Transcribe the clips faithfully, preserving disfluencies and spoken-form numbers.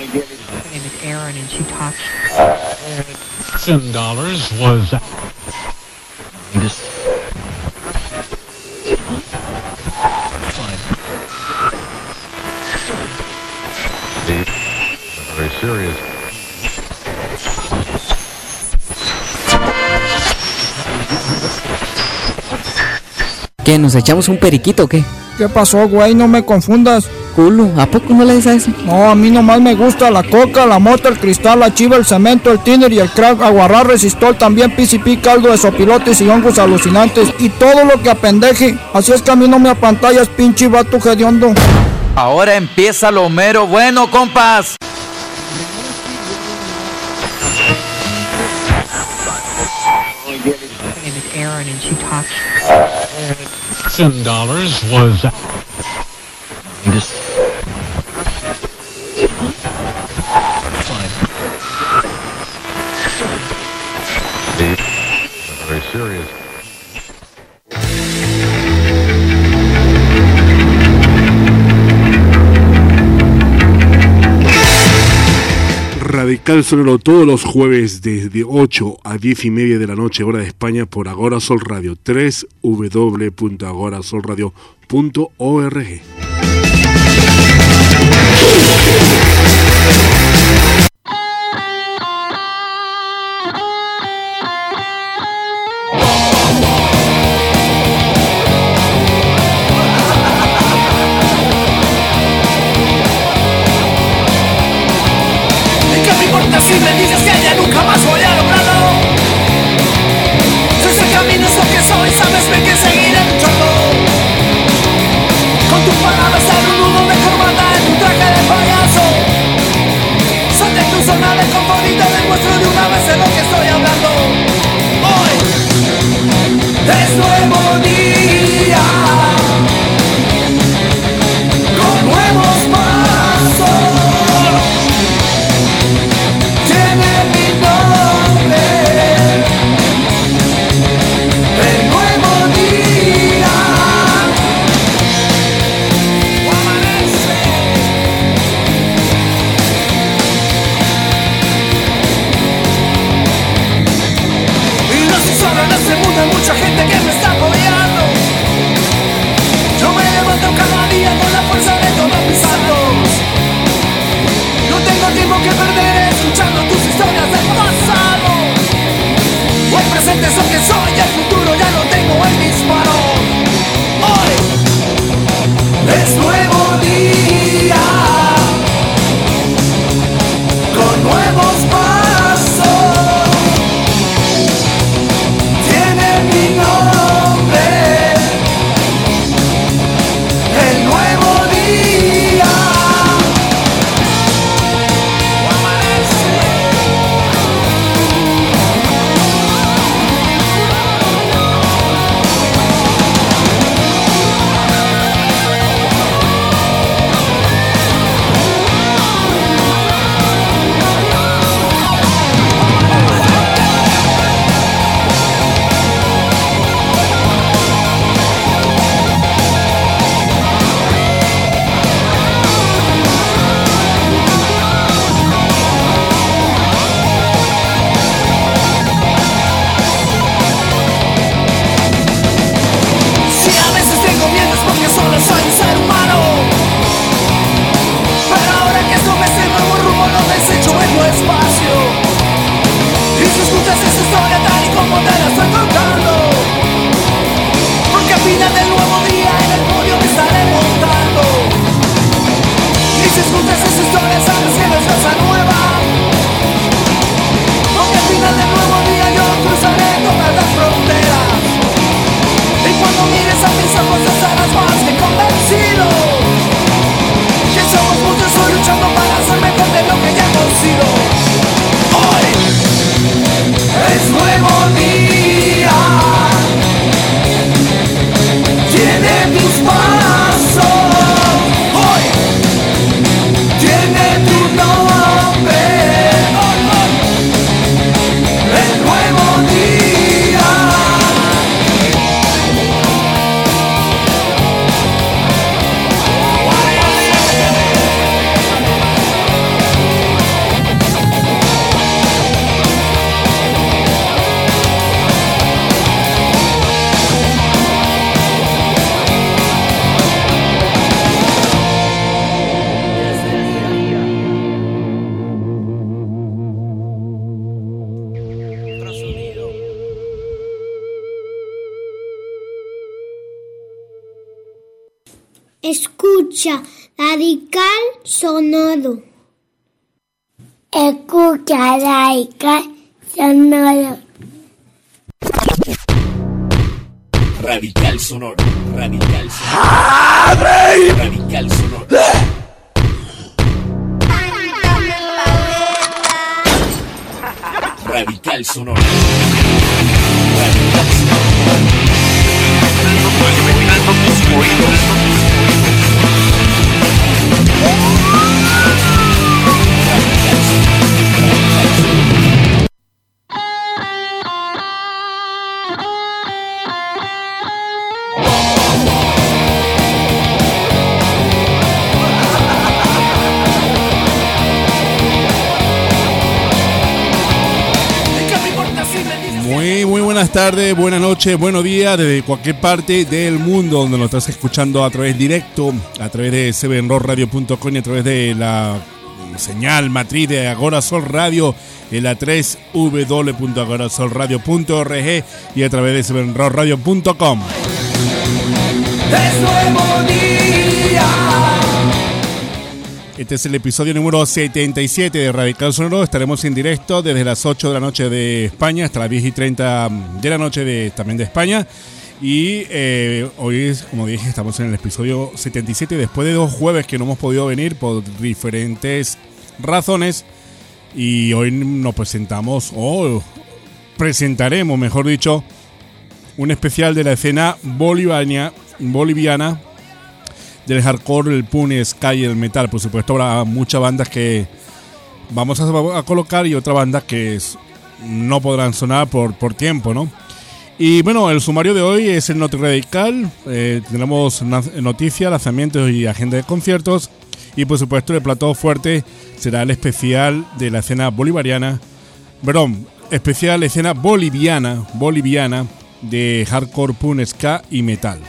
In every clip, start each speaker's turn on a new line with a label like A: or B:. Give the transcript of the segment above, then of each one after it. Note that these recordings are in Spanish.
A: name is Erin, and she talks.
B: Ten dollars was. Just. Very serious.
C: ¿Qué? ¿Nos echamos un periquito o qué?
D: ¿Qué pasó, güey? No me confundas.
C: Culo, ¿a poco no le des a ese?
D: No, a mí nomás me gusta la coca, la mota, el cristal, la chiva, el cemento, el tiner y el crack, aguarrá, resistol, también P C P, caldo de sopilotes y hongos alucinantes y todo lo que apendeje. Así es que a mí no me apantallas, pinche vato hediondo.
E: Ahora empieza lo mero bueno, compas.
A: Her name is Erin, and she talks.
B: Ten dollars was.
E: Just.
B: Very serious.
F: Radical Sonoro todos los jueves desde ocho a diez y media de la noche, hora de España, por Agora Sol Radio, doble u doble u doble u punto agora sol radio punto org.
G: Si me dices que ya nunca más voy a lograrlo, si ese camino es lo que soy, sabes bien que seguiré luchando. Con tus palabras abro un nudo de corbata en un traje de payaso. Sal de tu zona de confort y te demuestro de una vez de lo que estoy hablando. Hoy es nuevo día, con nuevos pasos. Hay mucha gente que me está apoyando. Yo me levanto cada día con la fuerza de todos mis actos. No tengo tiempo que perder escuchando tus historias del pasado. Hoy presente es lo que soy, el futuro ya lo tengo en mis manos. Hoy es nuevo día, con nuevos pasos. Mi nombre, el nuevo día. Tiene tus pasos, hoy tiene tu
H: Escucha Radical Sonoro. Escucha Radical Sonoro.
I: Radical Sonoro. Radical Sonoro. Radical Sonoro. Radical Sonoro. Radical
J: Muy, muy buenas tardes, buenas noches, buenos días desde cualquier parte del mundo donde nos estás escuchando a través directo, a través de seven rock radio punto com y a través de la señal matriz de Agora Sol Radio en la tres w w w punto agora sol radio punto org y a través de seven rock radio punto com.
G: Es nuevo día.
J: Este es el episodio número setenta y siete de Radical Sonoro. Estaremos en directo desde las ocho de la noche de España hasta las diez y treinta de la noche de, también de España. Y eh, hoy, como dije, estamos en el episodio setenta y siete después de dos jueves que no hemos podido venir por diferentes razones. Y hoy nos presentamos, o presentaremos, mejor dicho, un especial de la escena boliviana, boliviana del hardcore, el punk, el ska y el metal. Por supuesto habrá muchas bandas que vamos a, a colocar y otras bandas que es, no podrán sonar por, por tiempo, ¿no? Y bueno, el sumario de hoy es el Noti Radical. Eh, tendremos noticias, lanzamientos y agenda de conciertos. Y por supuesto el plato fuerte será el especial de la escena bolivariana, perdón, especial escena boliviana, boliviana de hardcore, punk, ska y metal.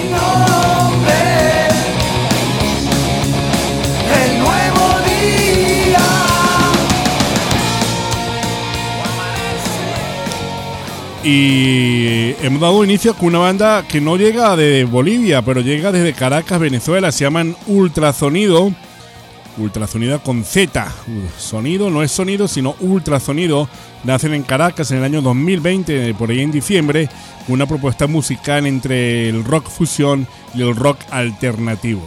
J: Y hemos dado inicio con una banda que no llega de Bolivia, pero llega desde Caracas, Venezuela. Se llaman Ultrasonido. Ultrasonido con Z. Sonido no es sonido, sino ultrasonido. Nacen en Caracas en el año dos mil veinte, por ahí en diciembre. Una propuesta musical entre el rock fusión y el rock alternativo.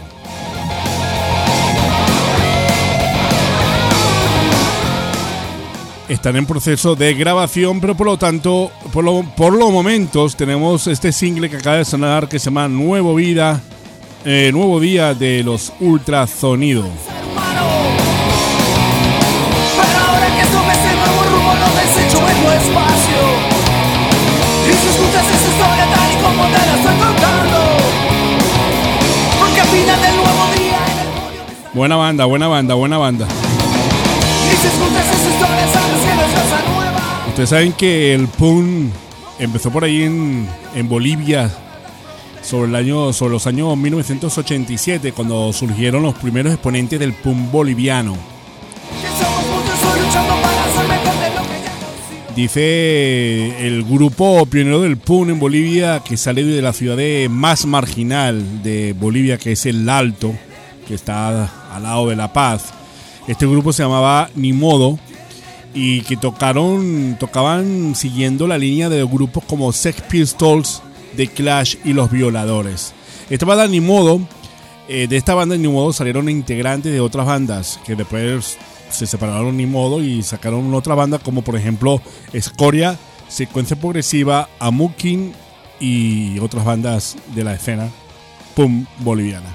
J: Están en proceso de grabación, pero por lo tanto, por, lo, por los momentos, tenemos este single que acaba de sonar que se llama Nuevo Vida, eh, Nuevo Día de los Ultrasonido.
G: Pero ahora que tomes el nuevo rumbo, lo desecho en tu espacio. Y si escuchas esa historia tal y como te la estoy contando, porque al final del nuevo día en el podio está...
J: Buena banda, buena banda, buena banda.
G: Y si escuchas esa historia, sabes que no es cosa nueva.
J: Ustedes saben que el punk empezó por ahí en, en Bolivia sobre el año, sobre los años mil novecientos ochenta y siete, cuando surgieron los primeros exponentes del punk boliviano. Dice el grupo pionero del punk en Bolivia que sale de la ciudad de más marginal de Bolivia, que es El Alto, que está al lado de La Paz. Este grupo se llamaba Ni Modo y que tocaron, tocaban siguiendo la línea de grupos como Sex Pistols, The Clash y Los Violadores. Esta banda Ni Modo, eh, de esta banda Ni Modo salieron integrantes de otras bandas que después se separaron Ni Modo y sacaron otra banda como por ejemplo Escoria, Secuencia Progresiva, Amukin y otras bandas de la escena punk boliviana.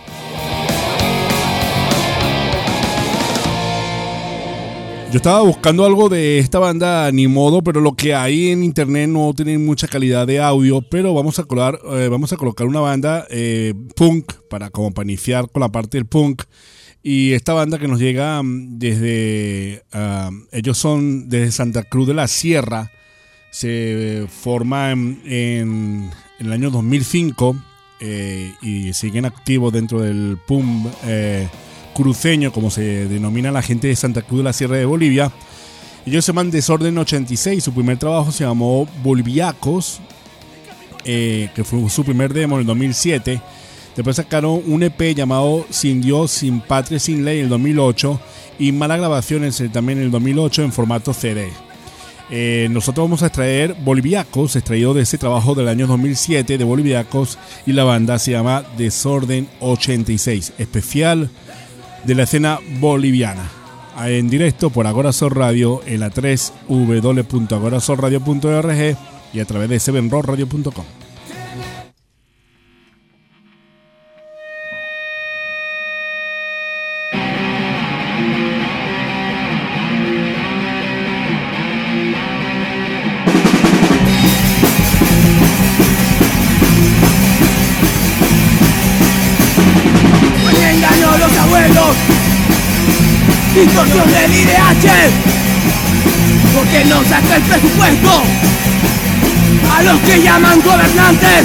J: Yo estaba buscando algo de esta banda Ni Modo, pero lo que hay en internet no tiene mucha calidad de audio, pero vamos a colocar, eh, vamos a colocar una banda eh, punk para como para iniciar con la parte del punk. Y esta banda que nos llega desde, uh, ellos son desde Santa Cruz de la Sierra, se forma en, en, en el año dos mil cinco eh, y siguen activos dentro del punk eh, cruceño, como se denomina la gente de Santa Cruz de la Sierra de Bolivia. Ellos se llaman Desorden ochenta y seis, su primer trabajo se llamó Boliviacos, eh, que fue su primer demo en el dos mil siete. Después sacaron un E P llamado Sin Dios, Sin Patria, Sin Ley en el dos mil ocho y Malas Grabaciones también en el dos mil ocho en formato C D. Eh, nosotros vamos a extraer Boliviacos, extraído de ese trabajo del año dos mil siete de Boliviacos, y la banda se llama Desorden ochenta y seis, especial de la escena boliviana. En directo por Agora Soul Radio en la tres w w w punto agora soul radio punto org y a través de seven rock radio punto com.
G: Me engañó los abuelos, distorsión del I D H, porque no saca el presupuesto a los que llaman gobernantes.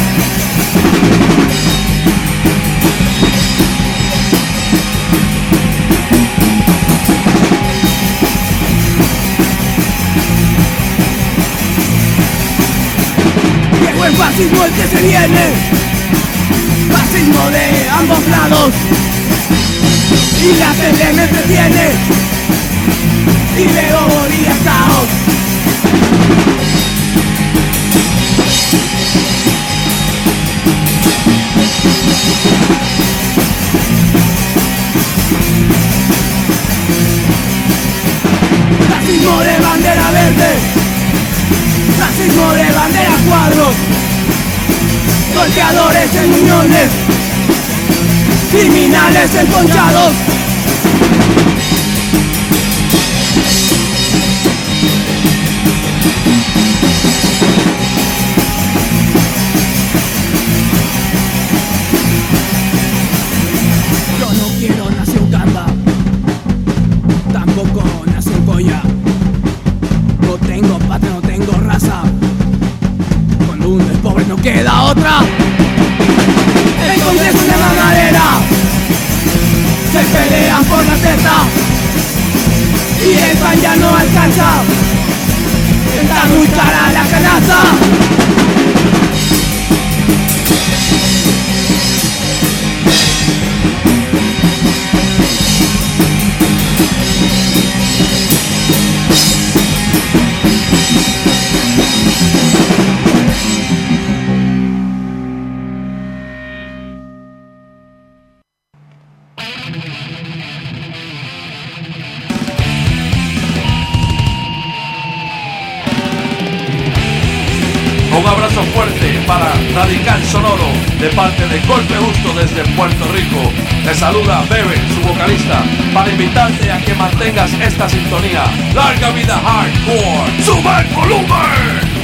G: Llegó el fascismo, el que se viene, fascismo de ambos lados, y la tele me entretiene y veo morir caos. Racismo de bandera verde, racismo de bandera cuadros, golpeadores en uniones, criminales enconchados. Yo no quiero nacer en Camba, tampoco nacer en Polla. No tengo patria, no tengo raza. Cuando uno es pobre no queda otra. El Congreso de mamadera, se pelean por la teta y el pan ya no alcanza. Está muy cara la canasta.
K: Un abrazo fuerte para Radical Sonoro de parte de Golpe Justo desde Puerto Rico. Te saluda Bebe, su vocalista, para invitarte a que mantengas esta sintonía. Larga vida hardcore. ¡Sube el volumen!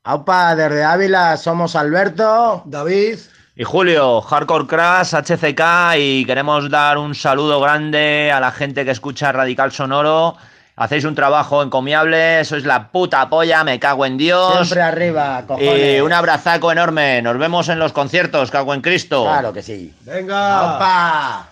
L: Aupa, desde Ávila somos Alberto, David
M: y Julio, Hardcore Crash, H C K, y queremos dar un saludo grande a la gente que escucha Radical Sonoro. Hacéis un trabajo encomiable, sois la puta polla, me cago en Dios.
L: Siempre arriba, cojones.
M: Y un abrazaco enorme, nos vemos en los conciertos, cago en Cristo.
L: Claro que sí. Venga. Aupa.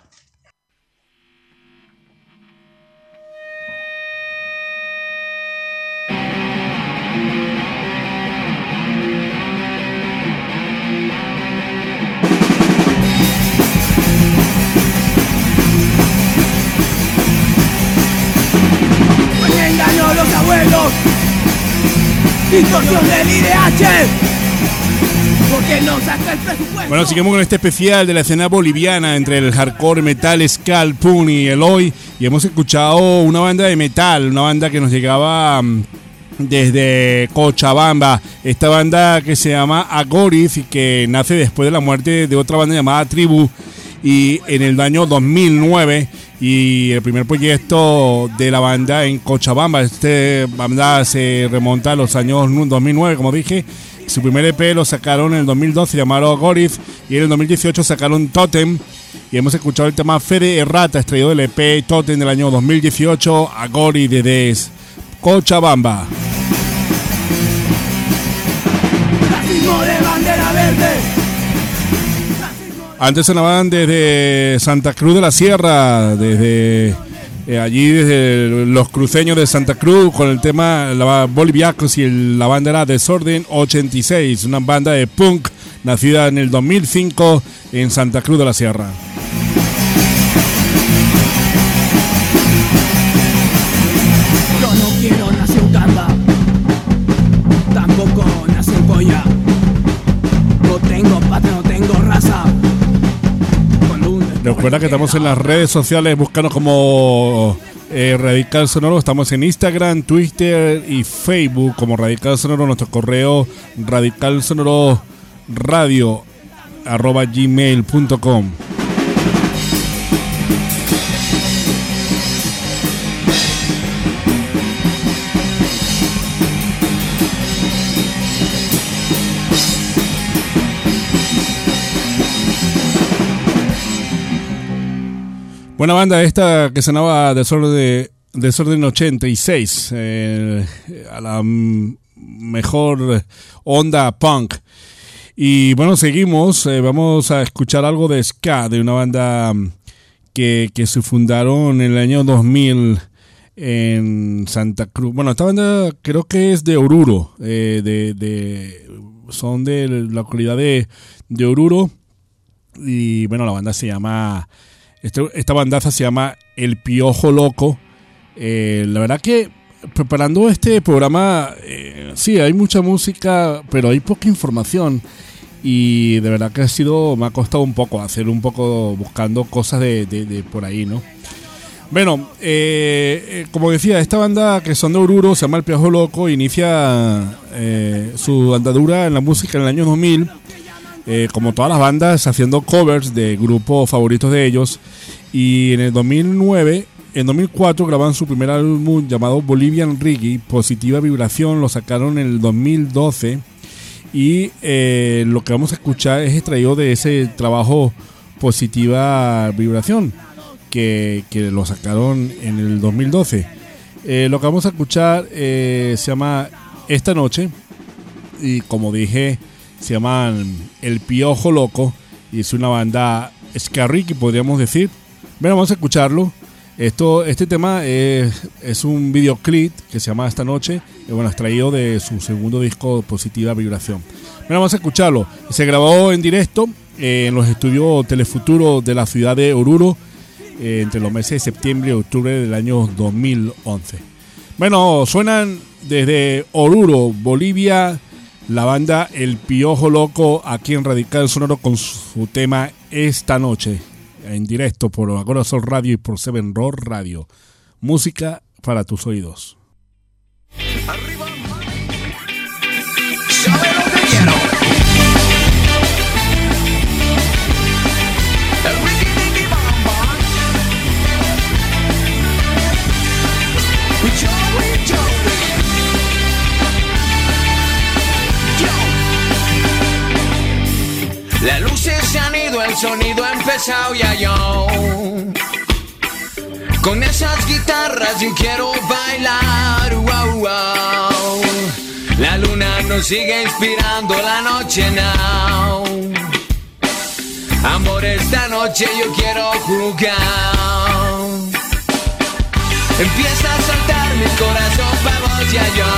G: Engañó a los abuelos, distorsión del I D H, porque no saca el presupuesto.
J: Bueno, seguimos con este especial de la escena boliviana entre el hardcore, metal, ska, punk y eloy, y hemos escuchado una banda de metal, una banda que nos llegaba um, desde Cochabamba, esta banda que se llama Agorith y que nace después de la muerte de otra banda llamada Tribu, y en el año dos mil nueve, y el primer proyecto de la banda en Cochabamba. Esta banda se remonta a los años dos mil nueve, como dije. Su primer E P lo sacaron en el dos mil doce, llamado Agorith, y en el dos mil dieciocho sacaron Totem, y hemos escuchado el tema Fede Errata, extraído del E P Totem del año dos mil dieciocho, Agorith desde Cochabamba.
G: Racismo de bandera verde.
J: Antes sonaban desde Santa Cruz de la Sierra, desde eh, allí, desde los cruceños de Santa Cruz, con el tema la Boliviacos, y el, la banda era Desorden ochenta y seis, una banda de punk nacida en el dos mil cinco en Santa Cruz de la Sierra.
G: Yo no quiero nacer en Camba, tampoco nacer en Goya. No tengo patria, no tengo raza.
J: Recuerda que estamos en las redes sociales, búscanos como eh, Radical Sonoro. Estamos en Instagram, Twitter y Facebook como Radical Sonoro. Nuestro correo radicalsonororadio arroba gmail punto com. Buena banda esta que sonaba Desorden, Desorden ochenta y seis, eh, a la m- mejor onda punk. Y bueno, seguimos, eh, vamos a escuchar algo de ska, de una banda que, que se fundaron en el año dos mil en Santa Cruz. Bueno, esta banda creo que es de Oruro, eh, de, de, son de la localidad de, de Oruro, y bueno, la banda se llama... Esta bandaza se llama El Piojo Loco. Eh, la verdad que preparando este programa, eh, sí, hay mucha música, pero hay poca información. Y de verdad que ha sido, me ha costado un poco hacer un poco buscando cosas de, de, de por ahí, ¿no? Bueno, eh, eh, como decía, esta banda que son de Oruro se llama El Piojo Loco. Inicia eh, su andadura en la música en el año dos mil. Eh, como todas las bandas, haciendo covers de grupos favoritos de ellos, y en el dos mil nueve, en dos mil cuatro graban su primer álbum llamado Bolivian Reggae, Positiva Vibración, lo sacaron en el dos mil doce, y eh, lo que vamos a escuchar es extraído de ese trabajo Positiva Vibración, que, que lo sacaron en el dos mil doce. Eh, lo que vamos a escuchar eh, se llama Esta Noche, y como dije, se llaman El Piojo Loco, y es una banda ska reggae, podríamos decir. Bueno, vamos a escucharlo. Esto, este tema es, es un videoclip que se llama Esta Noche, y bueno, extraído de su segundo disco Positiva Vibración. Bueno, vamos a escucharlo. Se grabó en directo eh, en los estudios Telefuturo de la ciudad de Oruro eh, entre los meses de septiembre y octubre del año dos mil once. Bueno, suenan desde Oruro, Bolivia, la banda El Piojo Loco, aquí en Radical Sonoro con su tema Esta Noche, en directo por Agora Sol Radio y por Seven Rock Radio. Música para tus oídos.
G: Arriba, sabe lo que quiero. El Ricky Nicky Bamba. Joey Joey.
N: luces se han ido, el sonido ha empezado ya yo. Con esas guitarras yo quiero bailar, wow, wow. La luna nos sigue inspirando la noche now. Amor, esta noche yo quiero jugar. Empieza a saltar mi corazón pa' vos ya yo.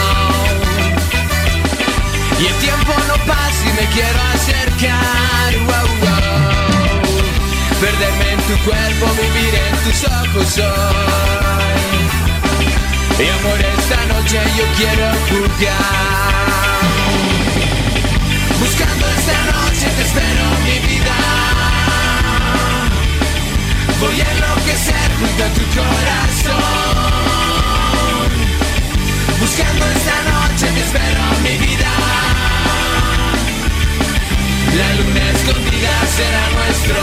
N: Y el tiempo no pasa y me quiero acercar, wow, wow. Perderme en tu cuerpo, vivir en tus ojos hoy. Y amor, esta noche yo quiero jugar. Buscando esta noche te espero mi vida. Voy a enloquecer junto a tu corazón. Buscando esta noche te espero mi vida. La luna escondida será nuestro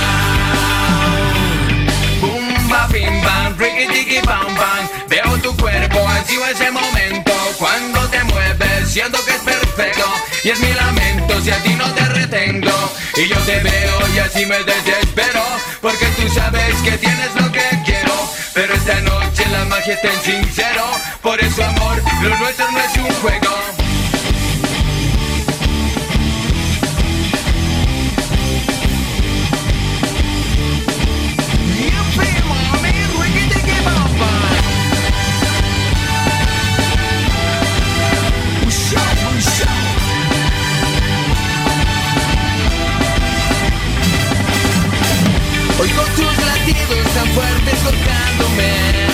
N: hogar. Boom, ba, bim, bam, ricky, tiki, bam, bam. Veo tu cuerpo, ansío ese momento. Cuando te mueves, siento que es perfecto. Y es mi lamento si a ti no te retengo. Y yo te veo y así me desespero. Porque tú sabes que tienes lo que quiero. Pero esta noche la magia está en sincero. Por eso, amor, lo nuestro no es un juego. Oigo tus latidos tan fuertes golpeándome.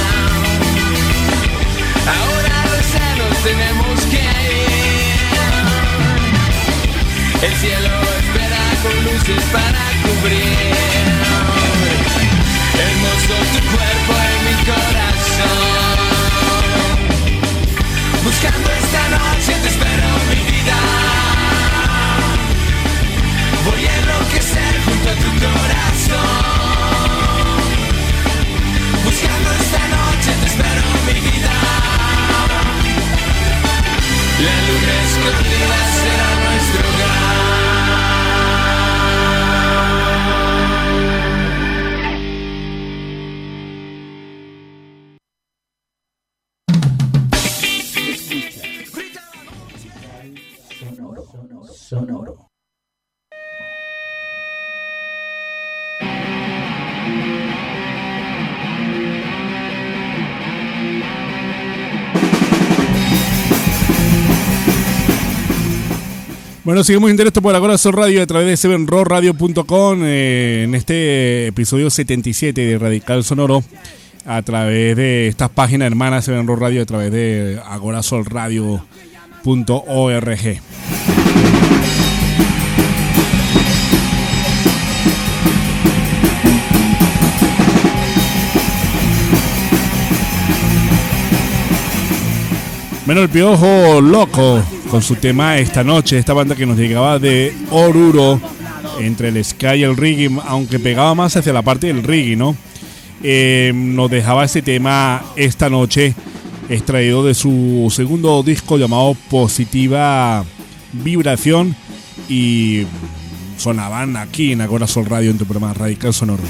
N: Ahora los sanos tenemos que ir. El cielo espera con luces para cubrir. Hermoso tu cuerpo en mi corazón. Buscando esta noche te espero mi vida. Voy a enloquecer junto a tu corazón. Buscando esta noche te espero mi vida. La luna escondida será nuestro
I: Sonoro, sonoro.
J: Bueno, seguimos en directo por Agora Sol Radio a través de seven row radio punto com eh, en este episodio setenta y siete de Radical Sonoro a través de estas páginas hermanas seven row Radio a través de agora sol radio punto org. Bueno, el Piojo Loco con su tema Esta Noche, esta banda que nos llegaba de Oruro, entre el ska y el reggae, aunque pegaba más hacia la parte del reggae, ¿no? Eh, nos dejaba ese tema Esta Noche, extraído de su segundo disco llamado Positiva Vibración, y sonaban aquí en Agora Sol Radio en tu programa Radical Sonoro.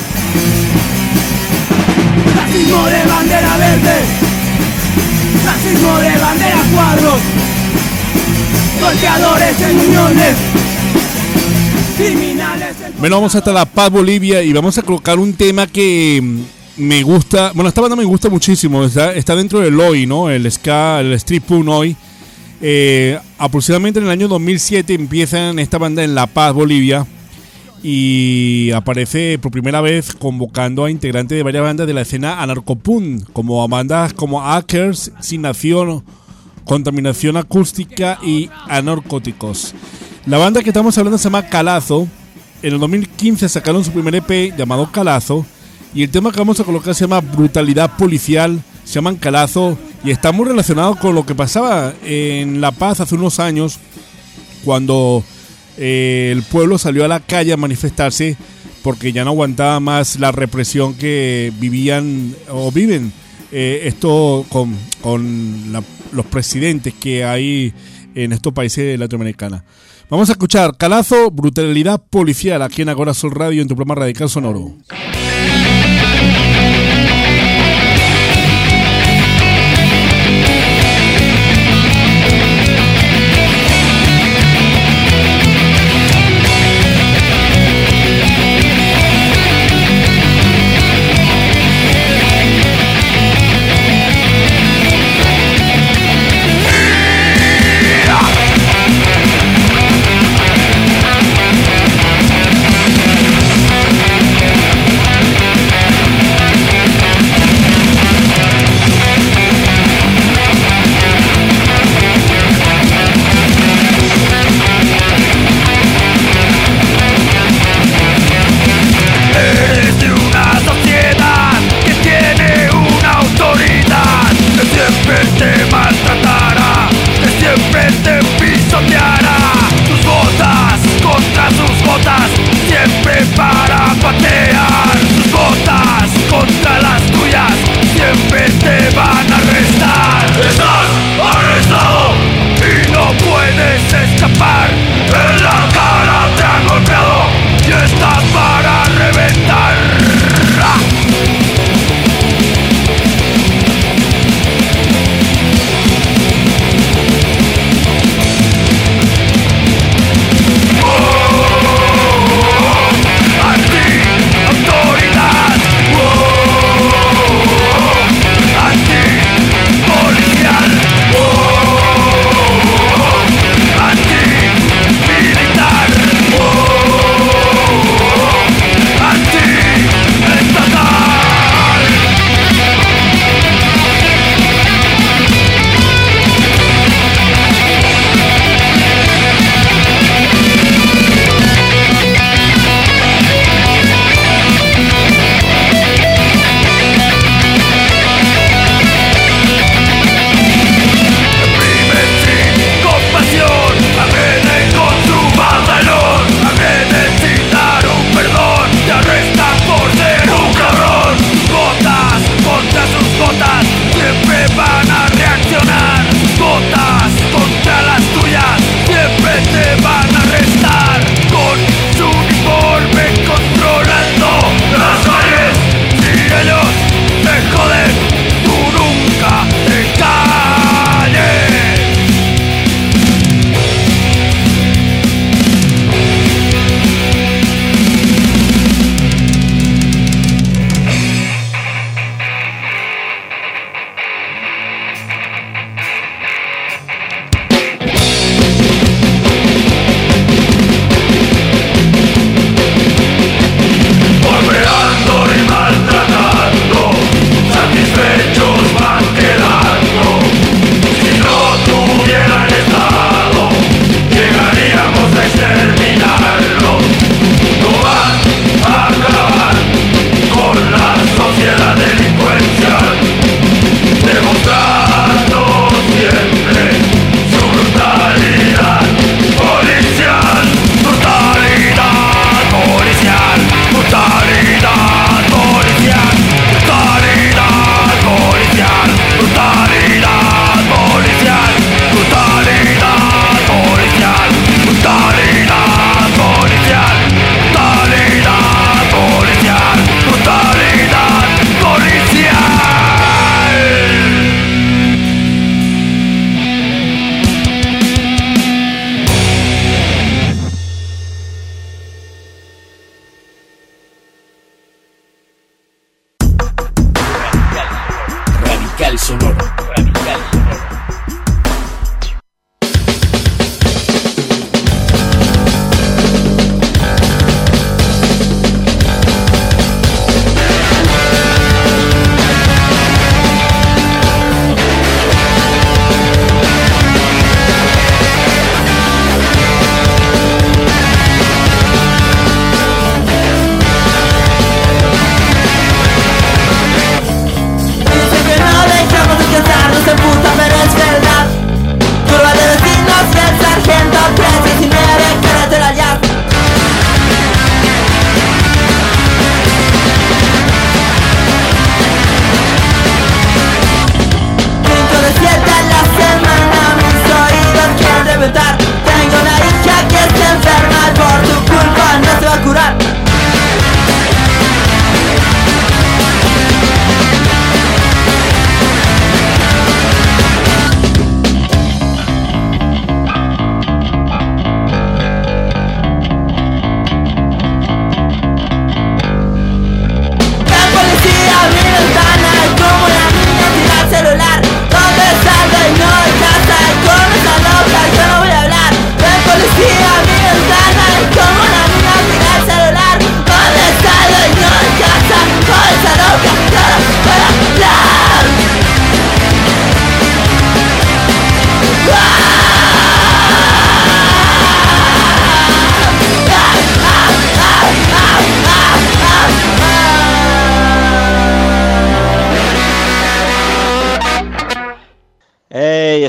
G: Racismo de bandera verde, racismo de bandera cuadros, golpeadores en uniones, criminales en...
J: Bueno, vamos hasta La Paz, Bolivia, y vamos a colocar un tema que me gusta. Bueno, esta banda me gusta muchísimo. Está, está dentro del Oi, ¿no? El ska, el street punk Oi. Eh, aproximadamente en el año dos mil siete empiezan esta banda en La Paz, Bolivia, y aparece por primera vez convocando a integrantes de varias bandas de la escena anarcopunk, como a bandas como Hackers, Sin Nación, Contaminación Acústica y Anarcóticos. La banda que estamos hablando se llama Calazo. En el dos mil quince sacaron su primer E P llamado Calazo, y el tema que vamos a colocar se llama Brutalidad Policial. Se llaman Calazo y está muy relacionado con lo que pasaba en La Paz hace unos años, cuando eh, el pueblo salió a la calle a manifestarse porque ya no aguantaba más la represión que vivían o viven eh, esto con, con la, los presidentes que hay en estos países latinoamericanos. Vamos a escuchar Calazo, brutalidad policial, aquí en Agora Sol Radio, en tu programa Radical Sonoro.
G: Yeah.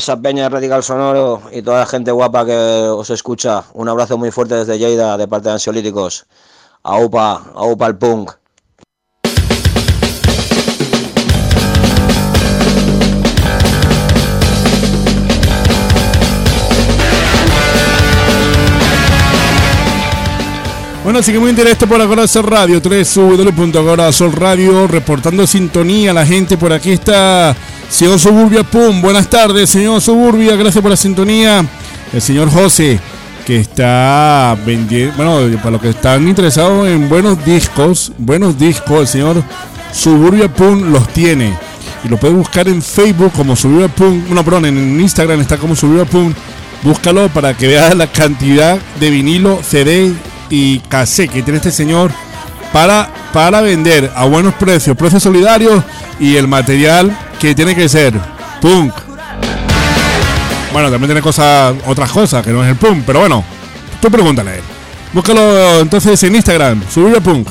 O: esa peña de Radical Sonoro y toda la gente guapa que os escucha. Un abrazo muy fuerte desde Lleida, de parte de Ansiolíticos. Aupa, aupa el punk.
J: Bueno, seguimos en directo por Agora Sol Radio, doble u doble u doble u punto agora sol radio, reportando sintonía a la gente. Por aquí está señor Suburbia Pum. Buenas tardes, señor Suburbia, gracias por la sintonía. El señor José, que está vendiendo, bueno, para los que están interesados en buenos discos, buenos discos, el señor Suburbia Pum los tiene. Y lo puede buscar en Facebook como Suburbia Pum, no, perdón, en Instagram está como Suburbia Pum. Búscalo para que veas la cantidad de vinilo, C D y cassette que tiene este señor para, para vender a buenos precios, precios solidarios, y el material que tiene que ser punk. Bueno, también tiene cosas, otras cosas que no es el punk, pero bueno, tú pregúntale a él. Búscalo entonces en Instagram, Suburbia Punk.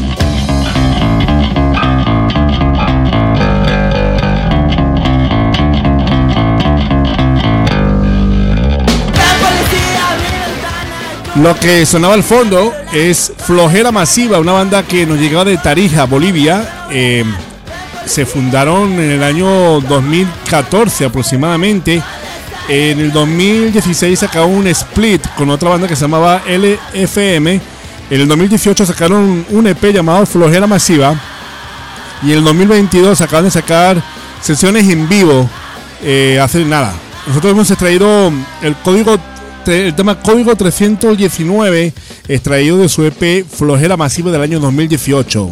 J: Lo que sonaba al fondo es Flojera Masiva, una banda que nos llegaba de Tarija, Bolivia. Eh, se fundaron en el año dos mil catorce aproximadamente. En el dos mil dieciséis sacaron un split con otra banda que se llamaba L F M. En el dos mil dieciocho sacaron un E P llamado Flojera Masiva. Y en el dos mil veintidós acaban de sacar sesiones en vivo. Eh, hace nada. Nosotros hemos extraído el código el tema Código trescientos diecinueve, extraído de su E P Flojera Masiva del año dos mil dieciocho.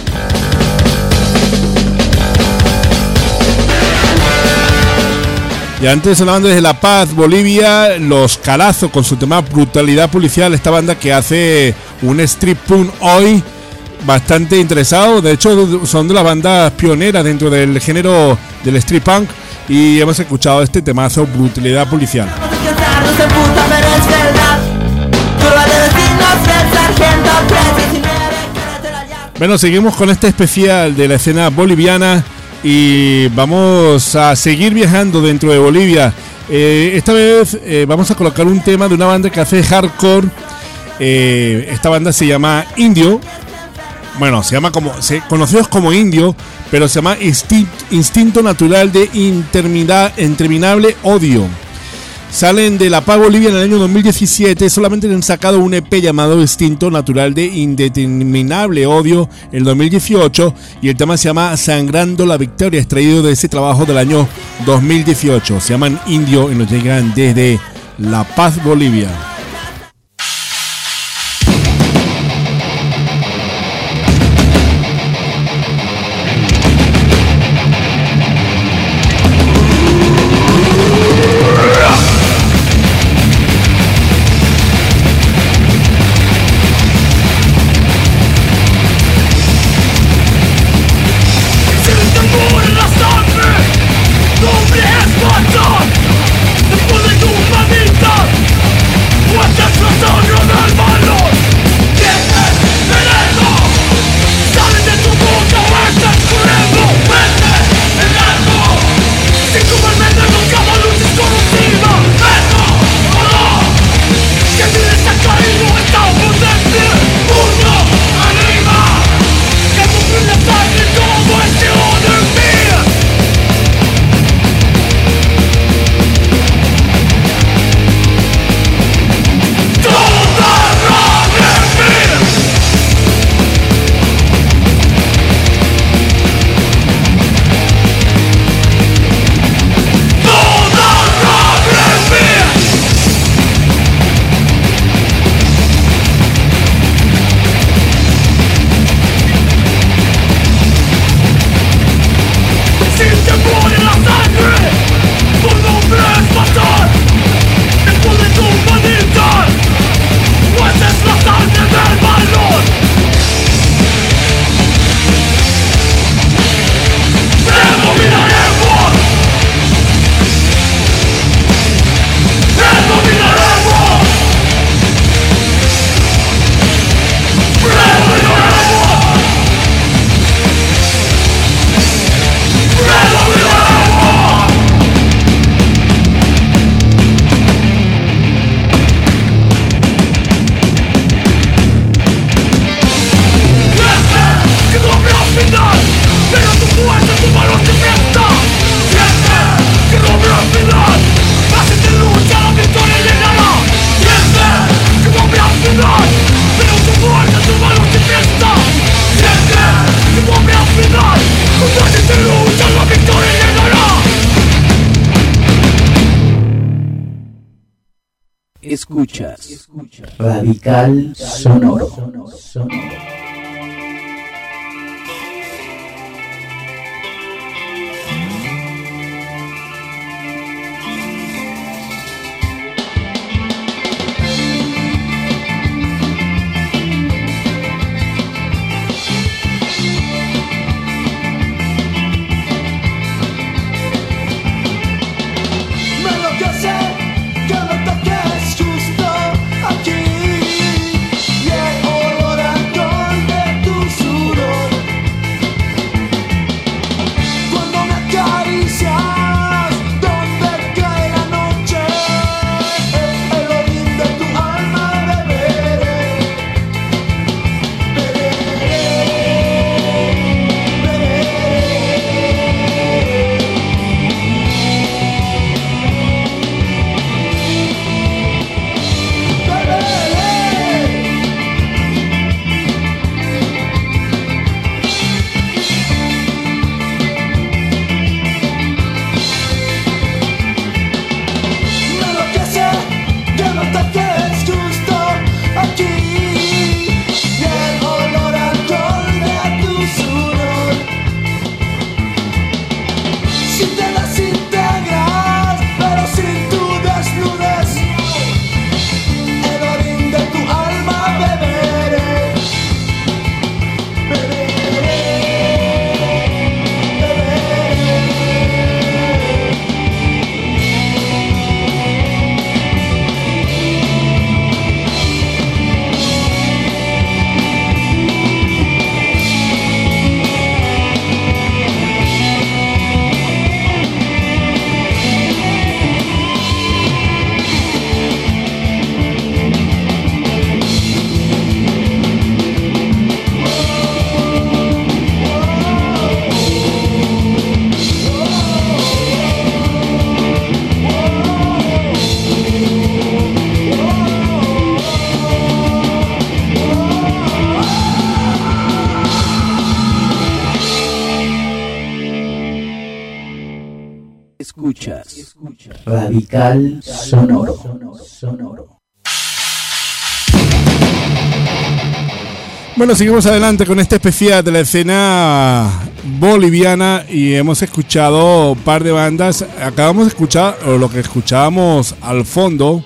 J: Y antes sonaban desde La Paz, Bolivia, Los Calazos con su tema Brutalidad Policial, esta banda que hace un street punk hoy bastante interesado. De hecho, son de las bandas pioneras dentro del género del street punk, y hemos escuchado este temazo Brutalidad Policial. Bueno, seguimos con este especial de la escena boliviana y vamos a seguir viajando dentro de Bolivia. Eh, esta vez eh, vamos a colocar un tema de una banda que hace hardcore. Eh, esta banda se llama Indio. Bueno, se llama como, se, conocidos como Indio, pero se llama Instinto, Instinto Natural de Intermina, Interminable Odio. Salen de La Paz, Bolivia en el año dos mil diecisiete. Solamente han sacado un E P llamado Instinto Natural de Indeterminable Odio en el dos mil dieciocho, y el tema se llama Sangrando la Victoria, extraído de ese trabajo del año dos mil dieciocho. Se llaman Indio y nos llegan desde La Paz, Bolivia.
G: Después de tu mamita
I: Escuchas Radical Sonoro. Escuchas Radical Sonoro.
J: Bueno, seguimos adelante con este especial de la escena boliviana y hemos escuchado un par de bandas. Acabamos de escuchar, o lo que escuchábamos al fondo,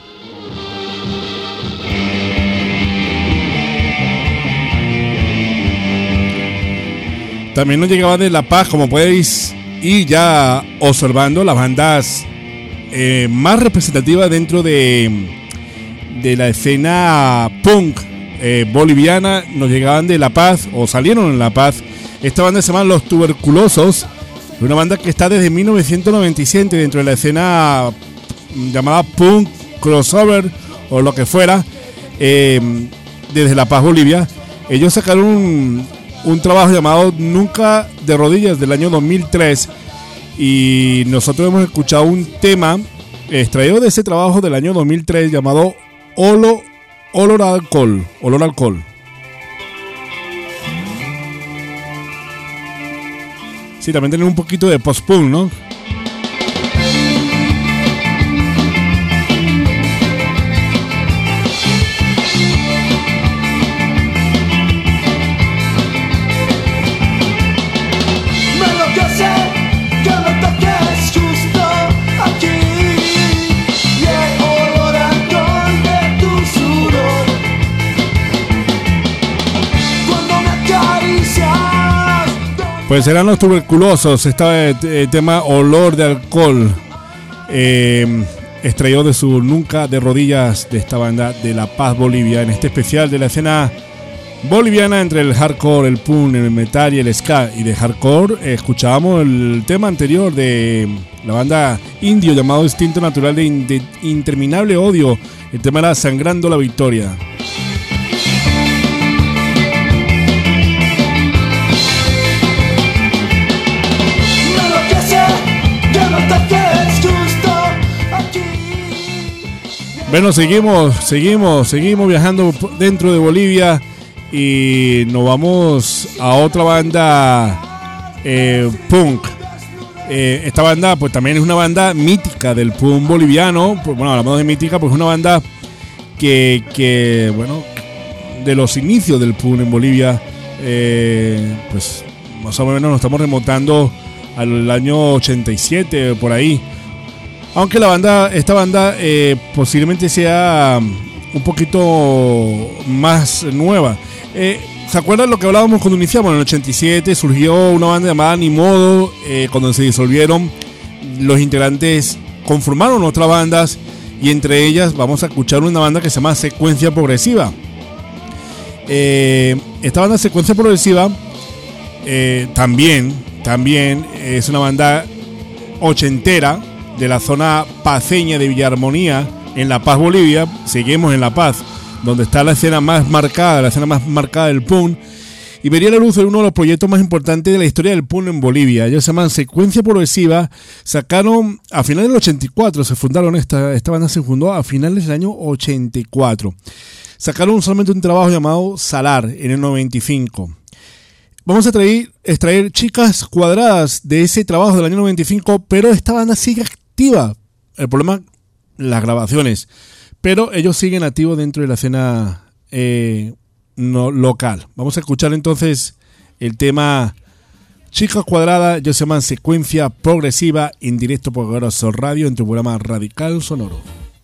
J: también nos llegaba de La Paz, como podéis ir ya observando las bandas eh, más representativas dentro de, de la escena punk eh, boliviana. Nos llegaban de La Paz, o salieron en La Paz. Esta banda se llama Los Tuberculosos, una banda que está desde mil novecientos noventa y siete dentro de la escena llamada punk, crossover o lo que fuera, eh, desde La Paz, Bolivia. Ellos sacaron un, un trabajo llamado Nunca de Rodillas del año dos mil tres y nosotros hemos escuchado un tema extraído de ese trabajo del año dos mil tres llamado Olo, Olor a Alcohol, Olor a Alcohol. Sí, también tienen un poquito de post-punk, ¿no? Pues eran Los Tuberculosos, este eh, tema Olor de Alcohol, eh, extraído de su Nunca de Rodillas de esta banda de La Paz, Bolivia, en este especial de la escena boliviana entre el hardcore, el punk, el metal y el ska. Y de hardcore eh, escuchábamos el tema anterior de la banda indio llamado Instinto Natural de, in, de Interminable Odio. El tema era Sangrando la Victoria. Bueno, seguimos, seguimos, seguimos viajando dentro de Bolivia y nos vamos a otra banda eh, punk. Eh, esta banda pues también es una banda mítica del punk boliviano. Pues, bueno, hablamos de mítica, pues es una banda que, que bueno, de los inicios del punk en Bolivia, eh, pues más o menos nos estamos remontando al año ochenta y siete, por ahí. Aunque la banda, esta banda eh, posiblemente sea un poquito más nueva. Eh, ¿Se acuerdan lo que hablábamos cuando iniciamos? En el ochenta y siete surgió una banda llamada Ni Modo. Eh, cuando se disolvieron, los integrantes conformaron otras bandas, y entre ellas vamos a escuchar una banda que se llama Secuencia Progresiva. Eh, esta banda Secuencia Progresiva eh, también, también es una banda ochentera de la zona paceña de Villarmonía, en La Paz, Bolivia. Seguimos en La Paz, donde está la escena más marcada, la escena más marcada del punk, y vería la luz en uno de los proyectos más importantes de la historia del punk en Bolivia. Ellos se llaman Secuencia Progresiva. Sacaron a finales del ochenta y cuatro, se fundaron, esta, esta banda se fundó a finales del año ochenta y cuatro. Sacaron solamente un trabajo llamado Salar en el noventa y cinco. Vamos a traer, extraer Chicas Cuadradas de ese trabajo del año noventa y cinco, pero esta banda sigue activa. El problema, las grabaciones. Pero ellos siguen activos dentro de la escena eh, no, local. Vamos a escuchar entonces el tema Chicas Cuadradas. Ellos se llaman Secuencia Progresiva, en directo por Agora Sol Radio, en tu programa Radical Sonoro.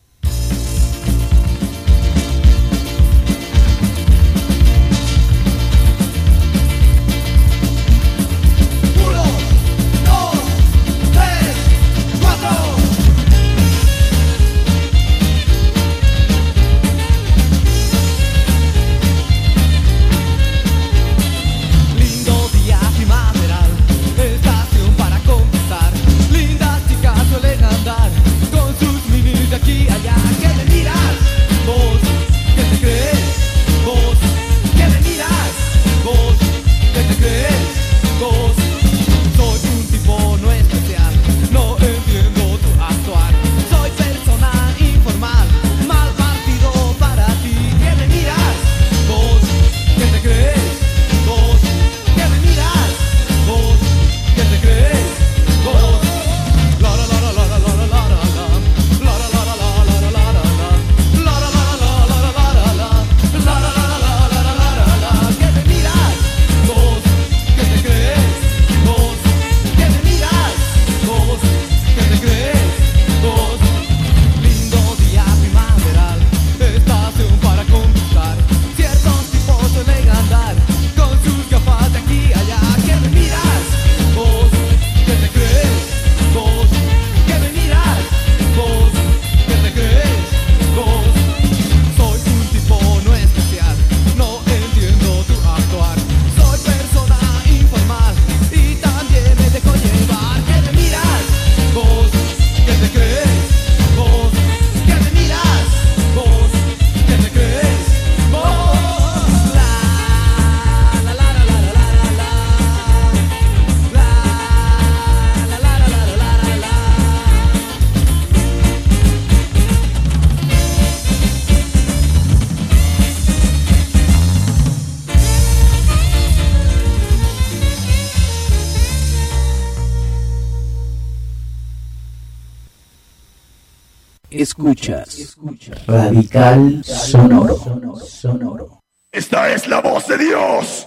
I: Escuchas, escuchas Radical Sonoro. Sonoro.
P: Esta es la voz de Dios.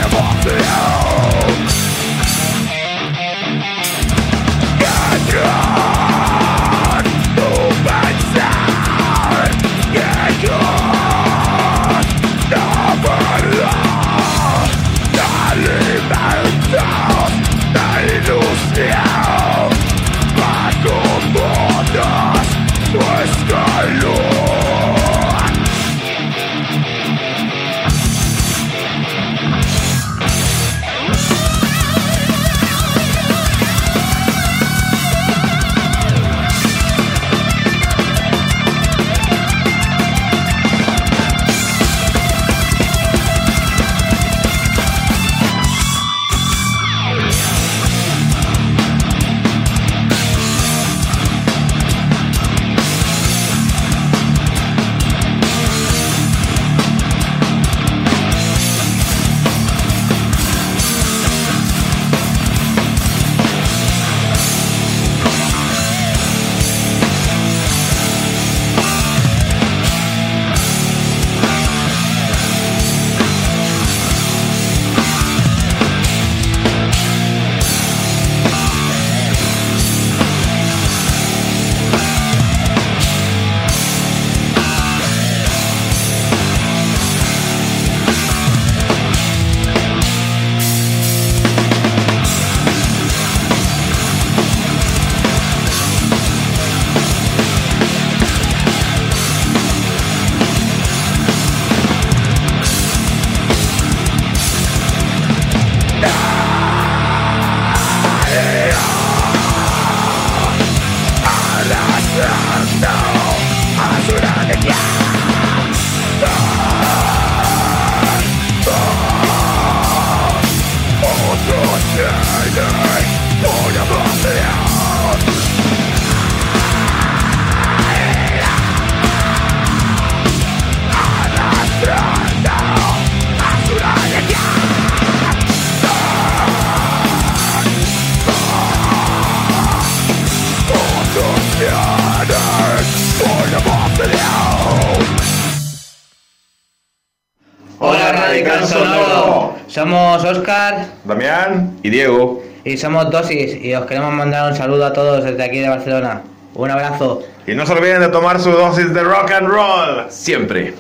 Q: Hola Radical Sonoro, somos Óscar,
R: Damián y Diego.
Q: Y somos Dosis y os queremos mandar un saludo a todos desde aquí de Barcelona. Un abrazo.
R: Y no se olviden de tomar su dosis de rock and roll. Siempre.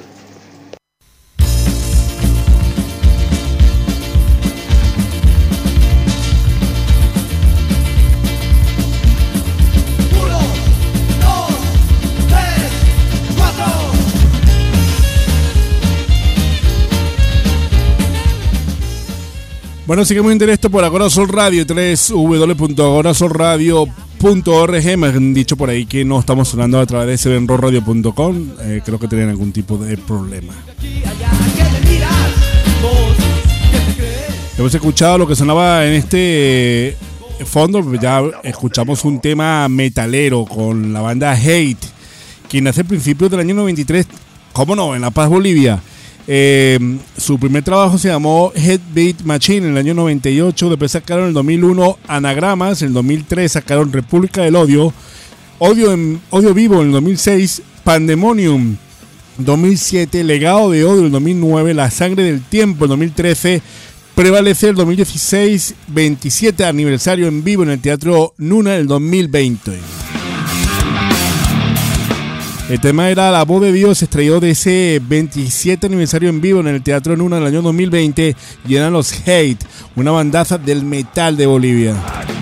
J: Bueno, seguimos en directo por Agora Sol Radio, w w w punto agora sol radio punto org. Me han dicho por ahí que no estamos sonando a través de seven rock radio punto com. Eh, creo que tienen algún tipo de problema. Hemos escuchado lo que sonaba en este fondo. Ya escuchamos un tema metalero con la banda Hate, quien nace a principios del año noventa y tres, ¿cómo no?, en La Paz, Bolivia. Eh, su primer trabajo se llamó Headbeat Machine en el año noventa y ocho. Después sacaron en el dos mil uno Anagramas. En el dos mil tres sacaron República del Odio, Odio, en, Odio Vivo en el dos mil seis, Pandemonium dos mil siete, Legado de Odio en el dos mil nueve, La Sangre del Tiempo en el dos mil trece, Prevalecer dos mil dieciséis, veintisiete aniversario en vivo en el Teatro Nuna en el dos mil veinte. El tema era La Voz de Dios, se extrayó de ese veintisiete aniversario en vivo en el Teatro Nuna en el año dos mil veinte, y eran los Hate, una bandaza del metal de Bolivia.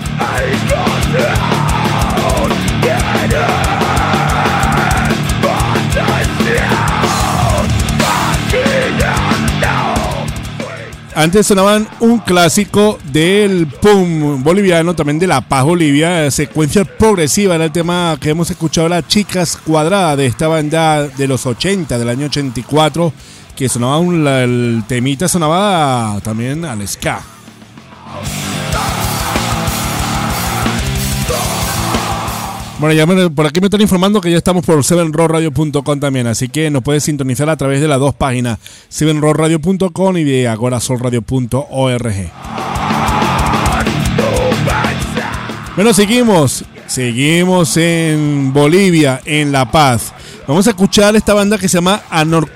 J: Antes sonaban un clásico del punk boliviano, también de La Paz, Bolivia, Secuencia Progresiva, era el tema que hemos escuchado, Las Chicas Cuadradas, de esta banda de los ochenta, del año ochenta y cuatro, que sonaba un, el temita sonaba también al ska. Bueno, ya me, por aquí me están informando que ya estamos por seven rock radio punto com también, así que nos puedes sintonizar a través de las dos páginas, seven rock radio punto com y de agora sol radio punto org. Bueno, seguimos, seguimos en Bolivia, en La Paz. Vamos a escuchar esta banda que se llama Anarco,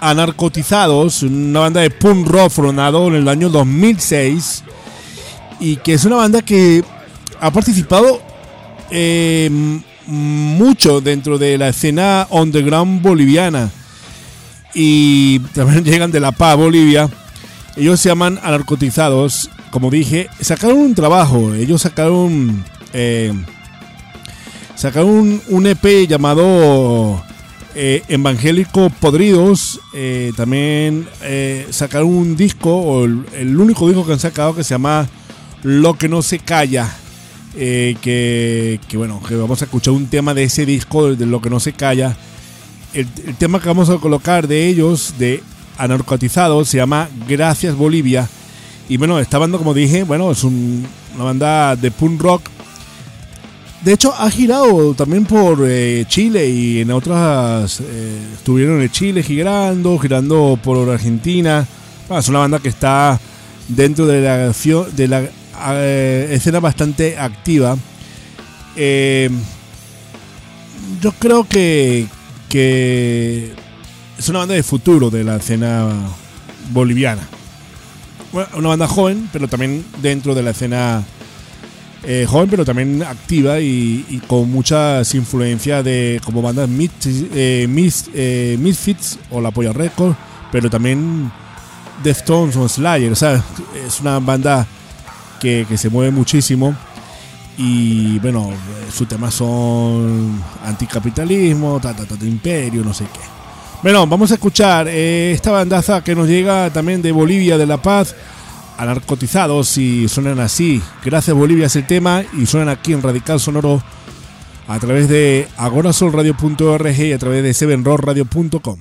J: Anarcotizados, una banda de punk rock formado en el año dos mil seis y que es una banda que ha participado eh, mucho dentro de la escena underground boliviana y también llegan de La Paz, Bolivia. Ellos se llaman Anarcotizados. Como dije, sacaron un trabajo. Ellos sacaron eh, sacaron un, un E P llamado eh, Evangélico Podridos. Eh, también eh, sacaron un disco, o el, el único disco que han sacado, que se llama Lo que no se calla. Eh, que, que bueno, que vamos a escuchar un tema de ese disco, de Lo que no se calla. El, el tema que vamos a colocar de ellos, de Anarcotizados, se llama Gracias Bolivia. Y bueno, esta banda, como dije, bueno, es un, una banda de punk rock. De hecho, ha girado también por eh, Chile y en otras... Eh, estuvieron en Chile girando, girando por Argentina. Bueno, es una banda que está dentro de la, de la eh, escena bastante activa. Eh, yo creo que, que es una banda de futuro de la escena boliviana. Bueno, una banda joven, pero también dentro de la escena eh, joven, pero también activa y, y con muchas influencias de como bandas Mis, eh, Mis, eh, Misfits o La Polla Records, pero también Deftones o Slayer. O sea, es una banda que, que se mueve muchísimo y bueno, sus temas son anticapitalismo, ta, ta, ta, ta, imperio, no sé qué. Bueno, vamos a escuchar eh, esta bandaza que nos llega también de Bolivia, de La Paz, Anarcotizados, y suenan así. Gracias Bolivia es el tema y suenan aquí en Radical Sonoro a través de agorasolradio punto org y a través de seven rock radio punto com.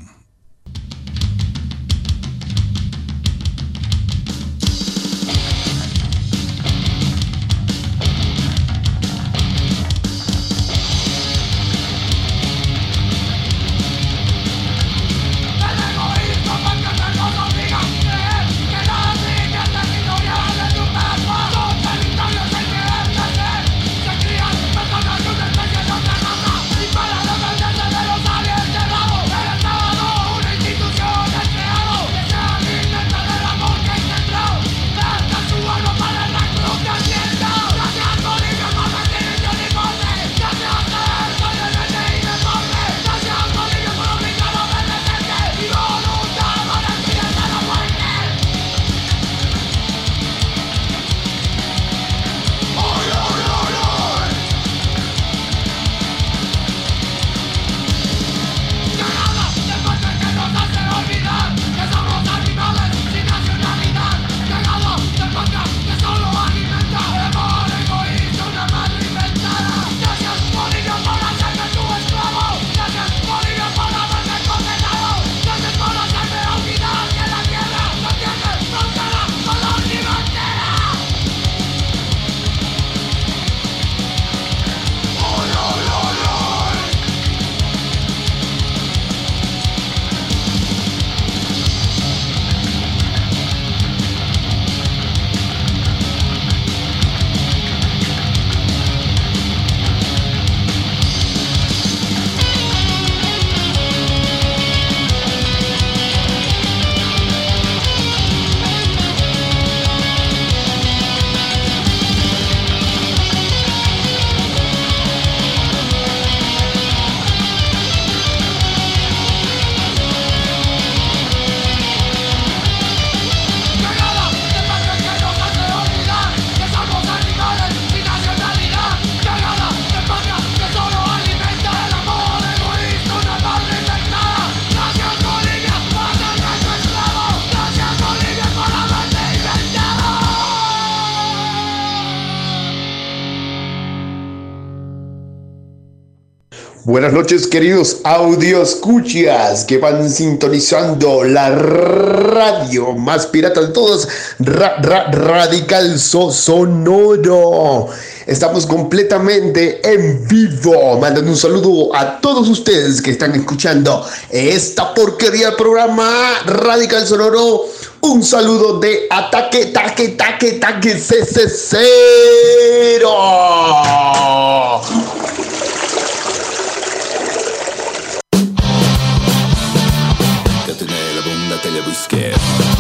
P: Buenas noches, queridos audioscuchas que van sintonizando la radio más pirata de todos, ra, ra, Radical so, Sonoro. Estamos completamente en vivo, mandando un saludo a todos ustedes que están escuchando esta porquería del programa Radical Sonoro. Un saludo de ataque, taque, taque, taque, c c cero.
S: Catenera le busqué.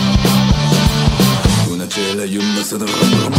S: Una chela y un vaso de ron.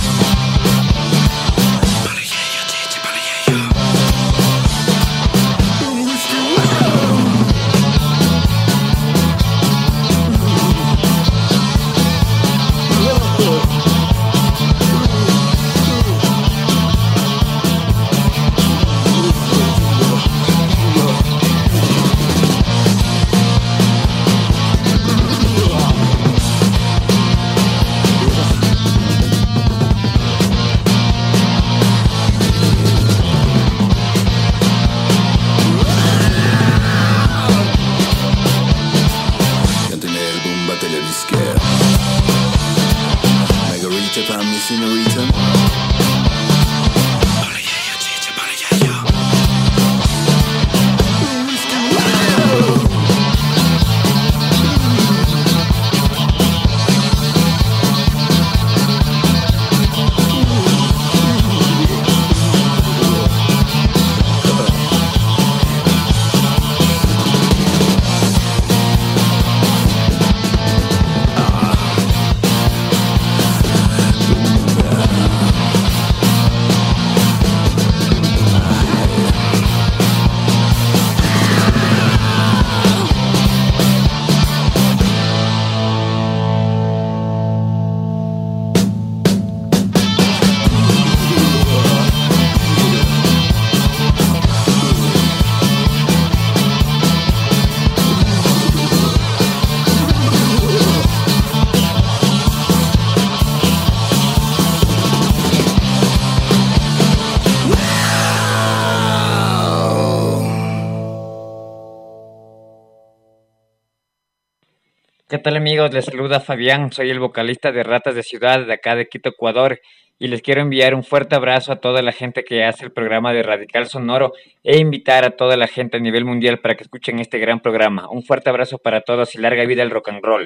T: ¿Qué tal amigos? Les saluda Fabián, soy el vocalista de Ratas de Ciudad de acá de Quito, Ecuador, y les quiero enviar un fuerte abrazo a toda la gente que hace el programa de Radical Sonoro e invitar a toda la gente a nivel mundial para que escuchen este gran programa. Un fuerte abrazo para todos y larga vida el rock and roll.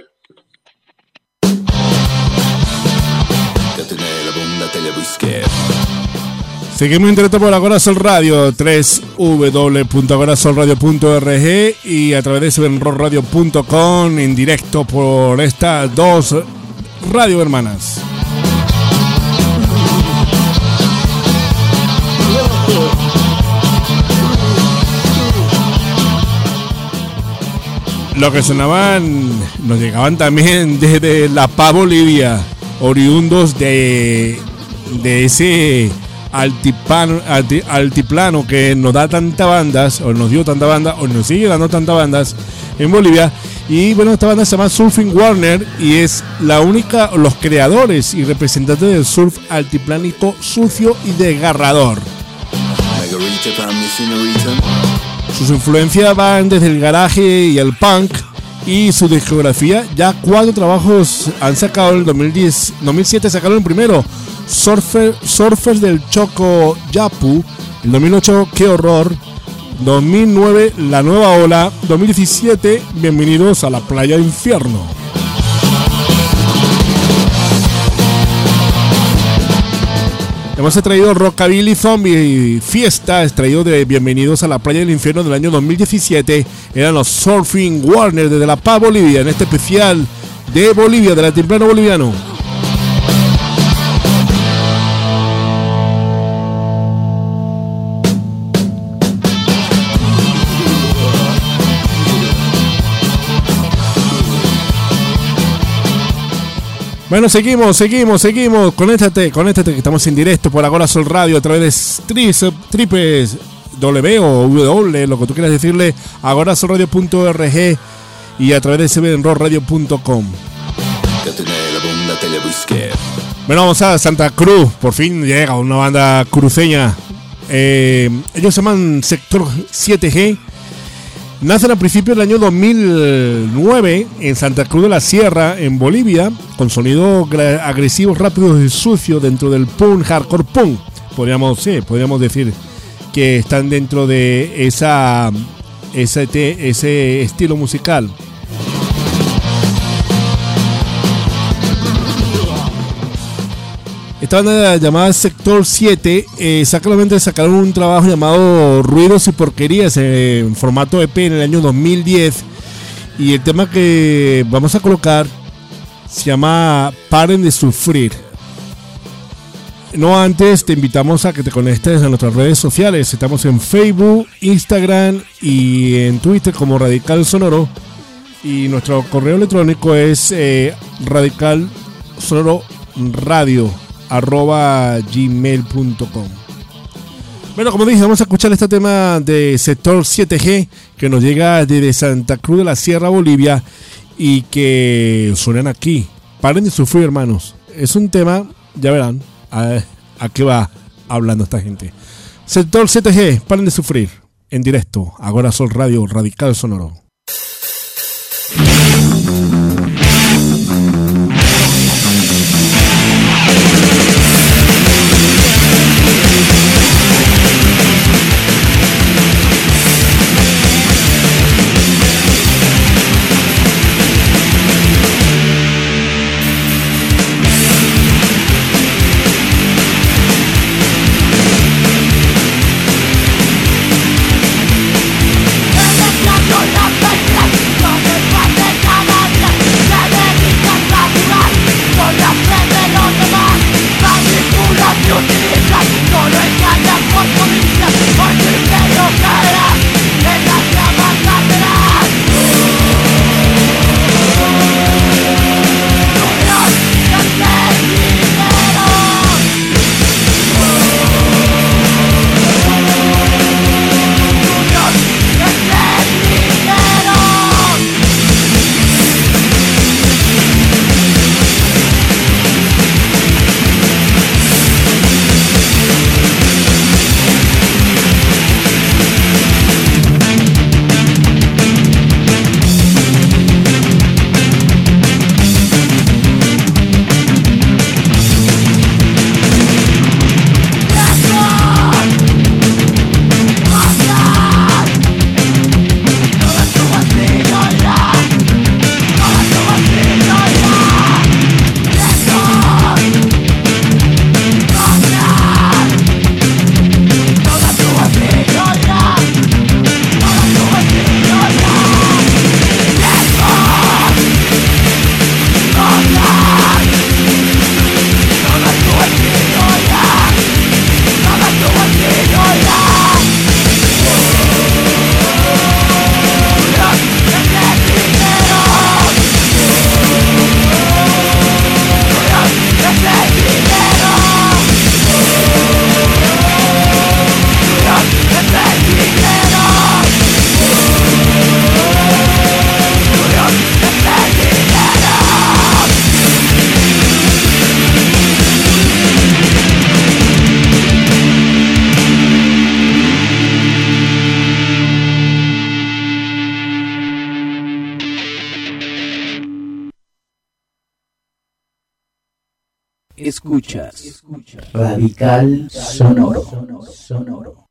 J: Seguimos en directo por Agora Sol Radio, doble u doble u doble u punto agora sol radio punto org y a través de seven rock radio punto com en directo por estas dos radio hermanas. Lo que sonaban nos llegaban también desde La Paz, Bolivia, oriundos de, de ese Altiplano, alti, altiplano que nos da tantas bandas, o nos dio tantas bandas, o nos sigue dando tantas bandas en Bolivia. Y bueno, esta banda se llama Surfing Warner y es la única, los creadores y representantes del surf altiplánico sucio y desgarrador. Sus influencias van desde el garaje y el punk, y su discografía, ya cuatro trabajos han sacado. En el dos mil diez, dos mil siete sacaron el primero, Surfer, Surfers del Choco Yapu. En dos mil ocho, Qué Horror. dos mil nueve, La Nueva Ola. dos mil diecisiete, Bienvenidos a la Playa Infierno. Hemos traído Rockabilly Zombie Fiesta, extraído de Bienvenidos a la Playa del Infierno del año dos mil diecisiete. Eran los Surfing Warner desde La Paz, Bolivia, en este especial de Bolivia, del altiplano boliviano. Bueno, seguimos, seguimos, seguimos. Conéctate, conéctate, que estamos en directo por Agora Sol Radio a través de triples W o W, lo que tú quieras decirle, agora sol radio punto org y a través de seven rock radio punto com. Bueno, vamos a Santa Cruz. Por fin llega una banda cruceña. Eh, ellos se llaman Sector siete G. Nacen a principios del año dos mil nueve en Santa Cruz de la Sierra, en Bolivia, con sonidos agresivos, rápidos y sucios dentro del punk, hardcore punk. Podríamos, sí, podríamos decir que están dentro de esa, ese, ese estilo musical. Esta banda llamada Sector siete, eh, exactamente sacaron un trabajo llamado Ruidos y Porquerías en formato E P en el año dos mil diez. Y el tema que vamos a colocar se llama Paren de Sufrir. No antes, te invitamos a que te conectes a nuestras redes sociales. Estamos en Facebook, Instagram y en Twitter como Radical Sonoro. Y nuestro correo electrónico es eh, radicalsonororadio arroba gmail punto com. Bueno, como dije, vamos a escuchar este tema de Sector siete G que nos llega desde Santa Cruz de la Sierra, Bolivia, y que suenan aquí. Paren de sufrir, hermanos. Es un tema, ya verán a, a qué va hablando esta gente. Sector siete G, paren de sufrir. En directo, Agora Sol Radio, Radical Sonoro.
I: Escuchas Radical Sonoro. Sonoro.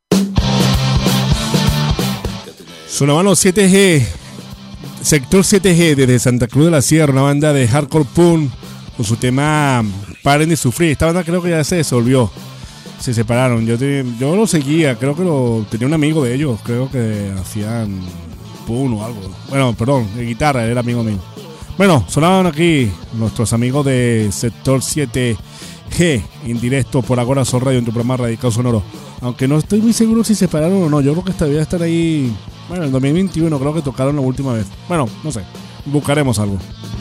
J: Sonaban siete G, Sector siete G desde Santa Cruz de la Sierra, una banda de hardcore punk con su tema Paren de Sufrir. Esta banda creo que ya se disolvió, se separaron. Yo, te, yo lo seguía, creo que lo, tenía un amigo de ellos, creo que hacían punk o algo. Bueno, perdón, de guitarra, era amigo mío. Bueno, sonaban aquí nuestros amigos de Sector siete G, en directo por Agora Sol Radio en tu programa Radical Sonoro. Aunque no estoy muy seguro si se separaron o no, yo creo que todavía están ahí. Bueno, en el dos mil veintiuno creo que tocaron la última vez. Bueno, no sé, buscaremos algo.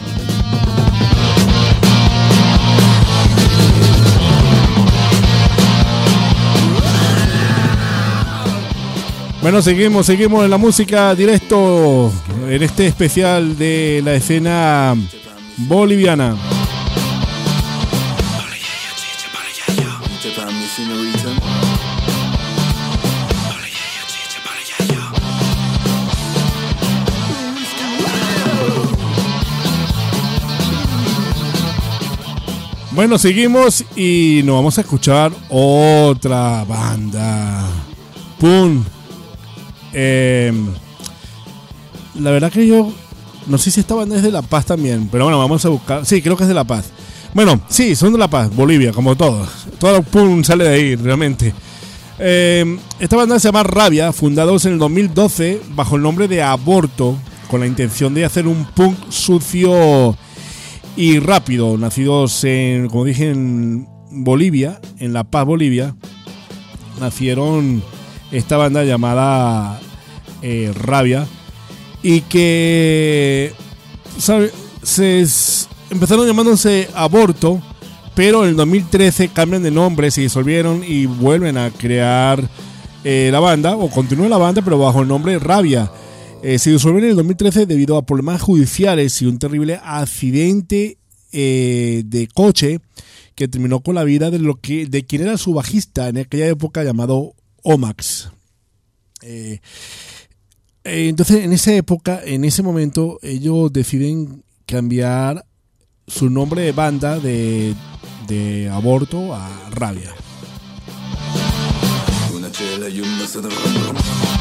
J: Bueno, seguimos, seguimos en la música directo en este especial de la escena boliviana. Bueno, seguimos y nos vamos a escuchar otra banda. ¡Pum! Eh, la verdad que yo no sé si esta banda es de La Paz también, pero bueno, vamos a buscar. Sí, creo que es de La Paz. Bueno, sí, son de La Paz, Bolivia, como todos. Todo el pum sale de ahí, realmente. Eh, esta banda se llama Rabia, fundados en el dos mil doce bajo el nombre de Aborto, con la intención de hacer un punk sucio y rápido. Nacidos en, como dije, en Bolivia, en La Paz, Bolivia, nacieron esta banda llamada eh, Rabia, y que ¿sabe? se empezaron llamándose Aborto, pero en el dos mil trece cambian de nombre, se disolvieron y vuelven a crear eh, la banda, o continúa la banda pero bajo el nombre Rabia. Eh, se disolvieron en el dos mil trece debido a problemas judiciales y un terrible accidente eh, de coche que terminó con la vida de lo que de quien era su bajista en aquella época, llamado Omax. Eh, eh, entonces en esa época, en ese momento, ellos deciden cambiar su nombre de banda de, de Aborto a Rabia.
S: Una chela y un vaso de ron.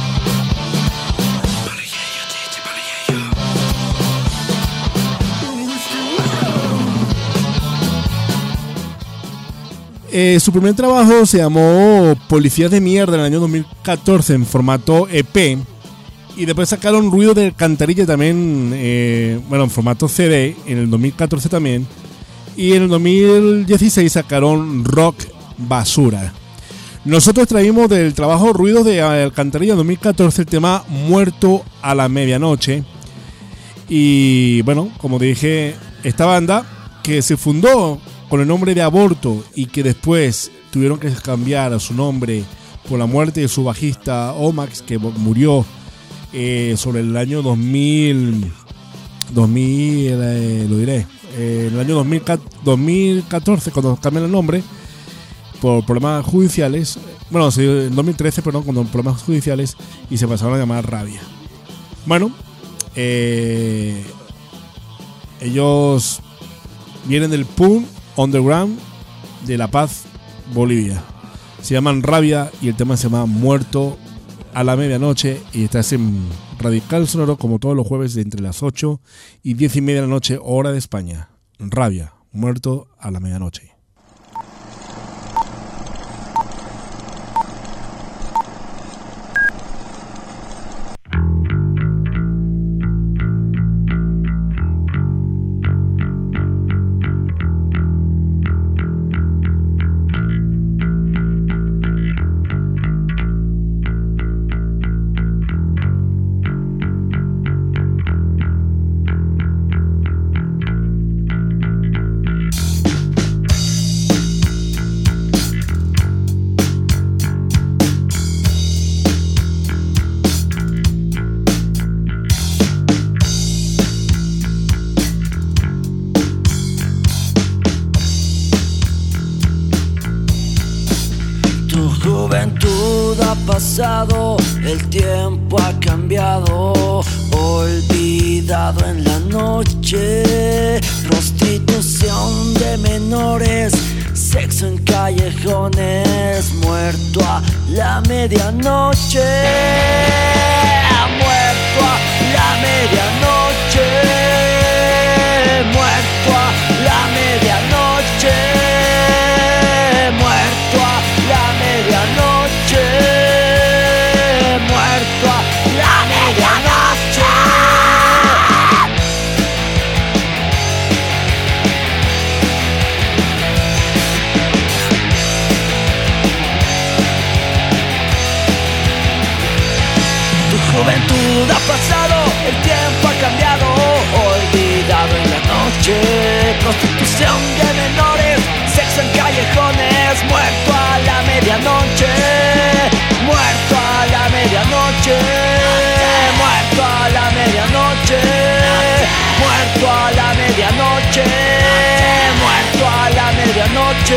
J: Eh, su primer trabajo se llamó Policías de Mierda en el año dos mil catorce en formato E P, y después sacaron Ruido de Alcantarilla también, eh, bueno, en formato C D en el dos mil catorce también, y en el dos mil dieciséis sacaron Rock Basura. Nosotros traímos del trabajo Ruido de Alcantarilla dos mil catorce el tema Muerto a la Medianoche, y bueno, como dije, esta banda que se fundó con el nombre de Aborto y que después tuvieron que cambiar a su nombre por la muerte de su bajista Omax, que murió eh, sobre el año dos mil, dos mil eh, lo diré, eh, en el año dos mil, dos mil catorce, cuando cambian el nombre por problemas judiciales, bueno, en dos mil trece, perdón, con problemas judiciales, y se pasaron a llamar Rabia. Bueno, eh, ellos vienen del punk underground de La Paz, Bolivia. Se llaman Rabia y el tema se llama Muerto a la Medianoche, y estás en Radical Sonoro como todos los jueves de entre las ocho y diez y media de la noche, hora de España. Rabia, Muerto a la Medianoche.
G: El tiempo ha cambiado, olvidado en la noche, prostitución de menores, sexo en callejones, muerto a la medianoche, muerto a la medianoche, muerto a la medianoche, muerto a la medianoche. Muerto a la medianoche. Tu juventud ha pasado, el tiempo ha cambiado, olvidado en la noche, prostitución de menores, sexo en callejones, muerto a la medianoche. Muerto a la medianoche, muerto a la medianoche, muerto a la medianoche, muerto a la medianoche.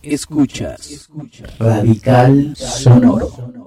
I: Escuchas Radical Sonoro.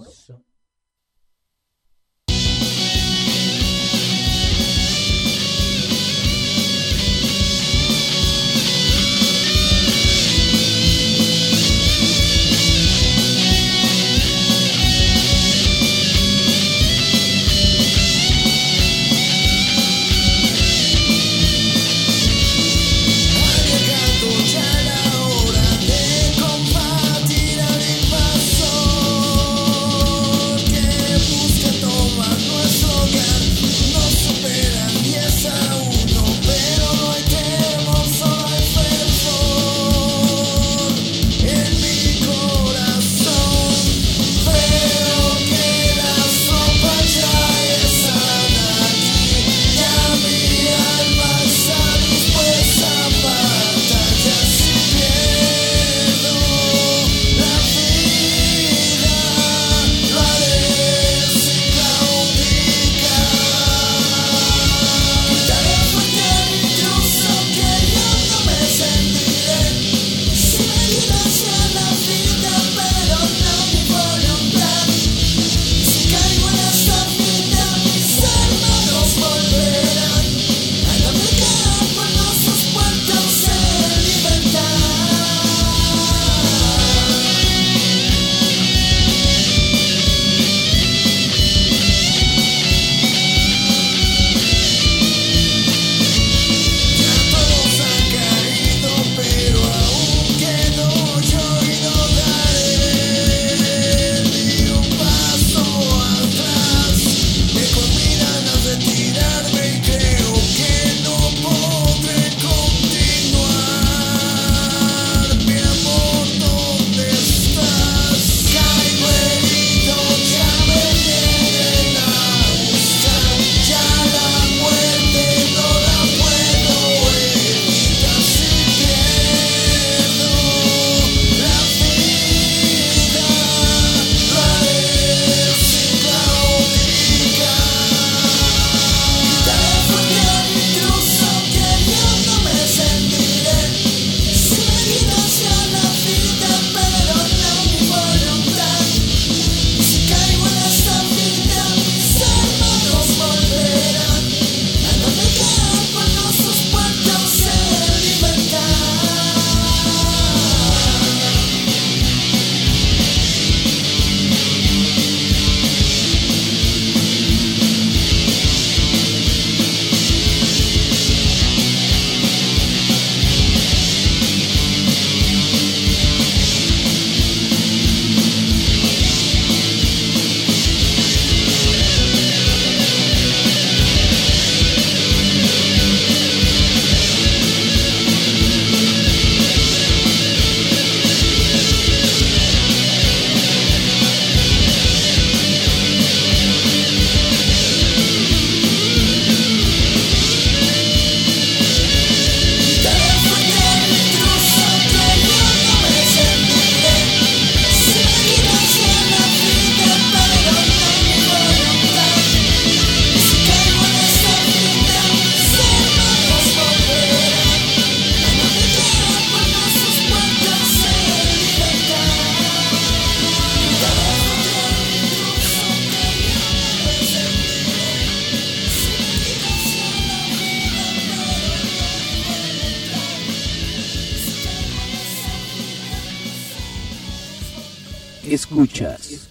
I: Escuchas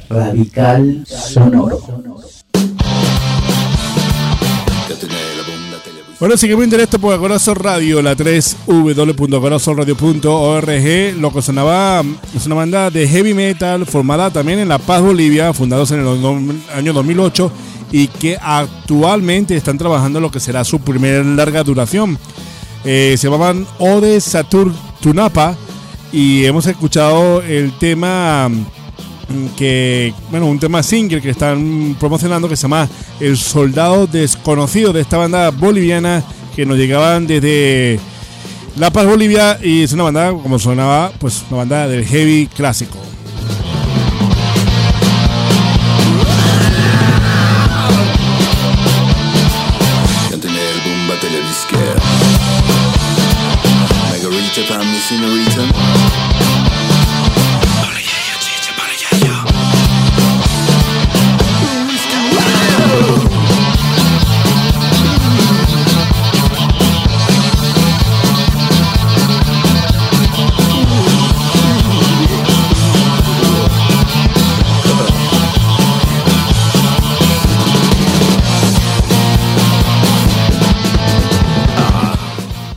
I: Radical Sonoro.
J: Bueno, seguimos en directo por Agorasol Radio, la tres w w w punto agorasol radio punto org. Lo que sonaba es una banda de heavy metal formada también en La Paz, Bolivia, fundados en el año dos mil ocho y que actualmente están trabajando en lo que será su primer larga duración. Eh, se llamaban Ode Saturnapa y hemos escuchado el tema que, bueno, un tema single que están promocionando que se llama El Soldado Desconocido, de esta banda boliviana que nos llegaban desde La Paz, Bolivia, y es una banda, como sonaba, pues una banda del heavy clásico.
S: Senorita.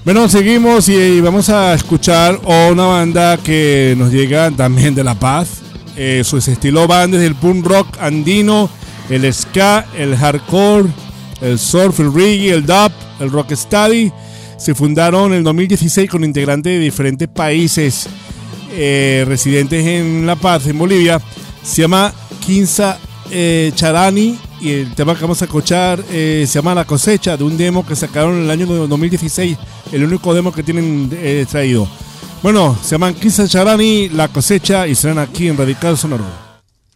J: Bueno, seguimos y, y vamos a escuchar una banda que nos llega también de La Paz. Eh, su estilo van desde el punk rock andino, el ska, el hardcore, el surf, el reggae, el dub, el rocksteady. Se fundaron en el dos mil dieciséis con integrantes de diferentes países eh, residentes en La Paz, en Bolivia. Se llama Quinza eh, Charani y el tema que vamos a escuchar eh, se llama La Cosecha, de un demo que sacaron en el año dos mil dieciséis, el único demo que tienen eh, traído. Bueno, se llaman Quinza Charani, La Cosecha, y serán aquí en Radical Sonoro.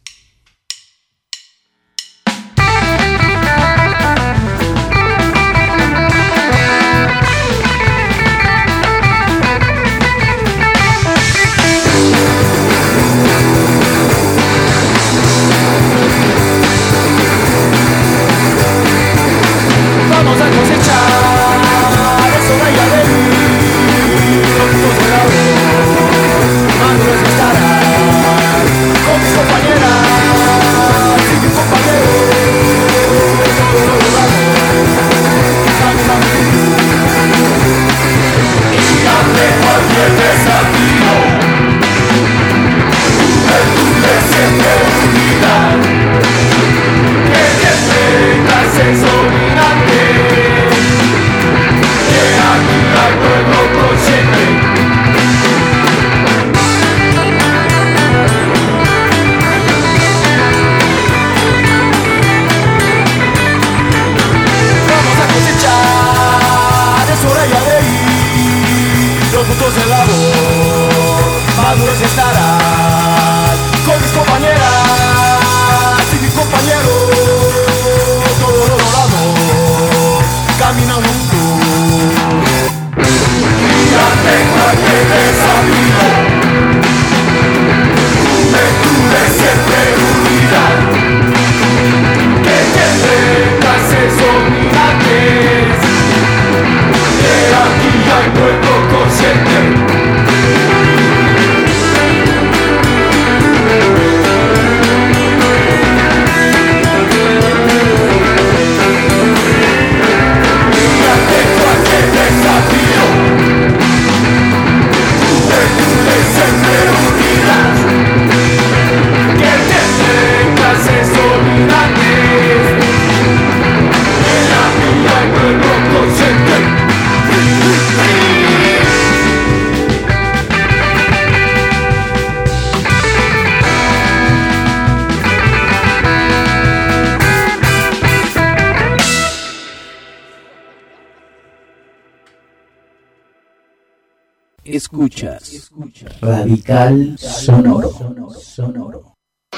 I: Escuchas, escuchas. Radical Sonoro. Sonoro.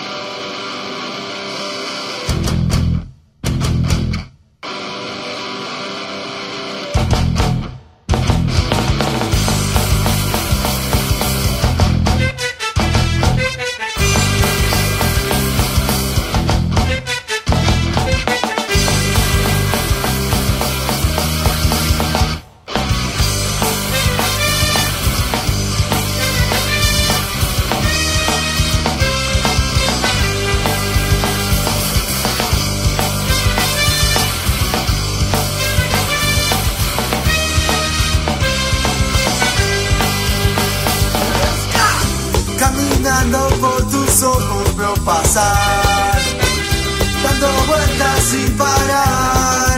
G: Pasar, dando vueltas sin parar,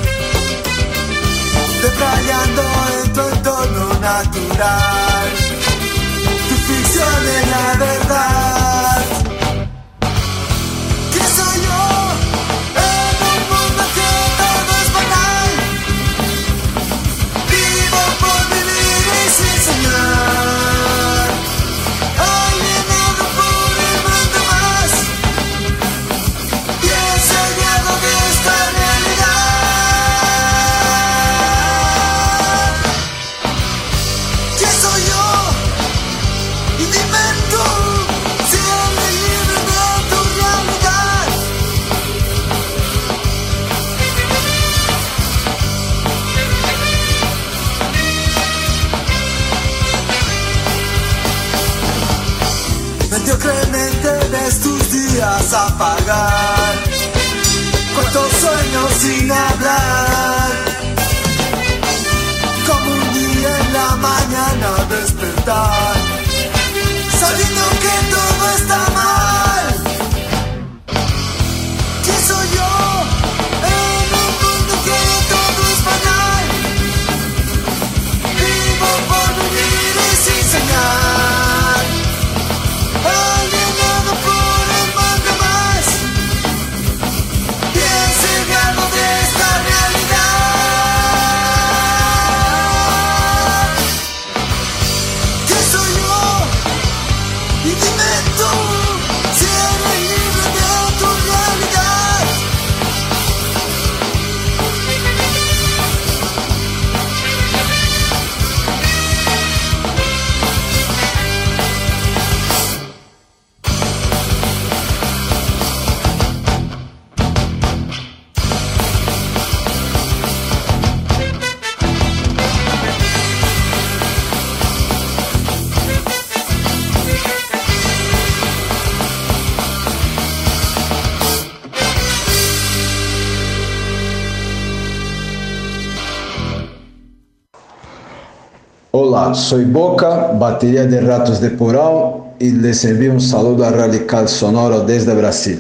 G: debrayando en tu entorno natural. Tu ficción es la verdad. ¿Quién soy yo en un mundo que todo es banal? Vivo por vivir y sin soñar. Alienado por el mundo más. Mediocremente ves tus días apagar. Cuántos sueños sin hablar. Como un niño
U: Hola, soy Boca, batería de Ratos de Porão, y les envío un saludo a Radical Sonoro desde Brasil.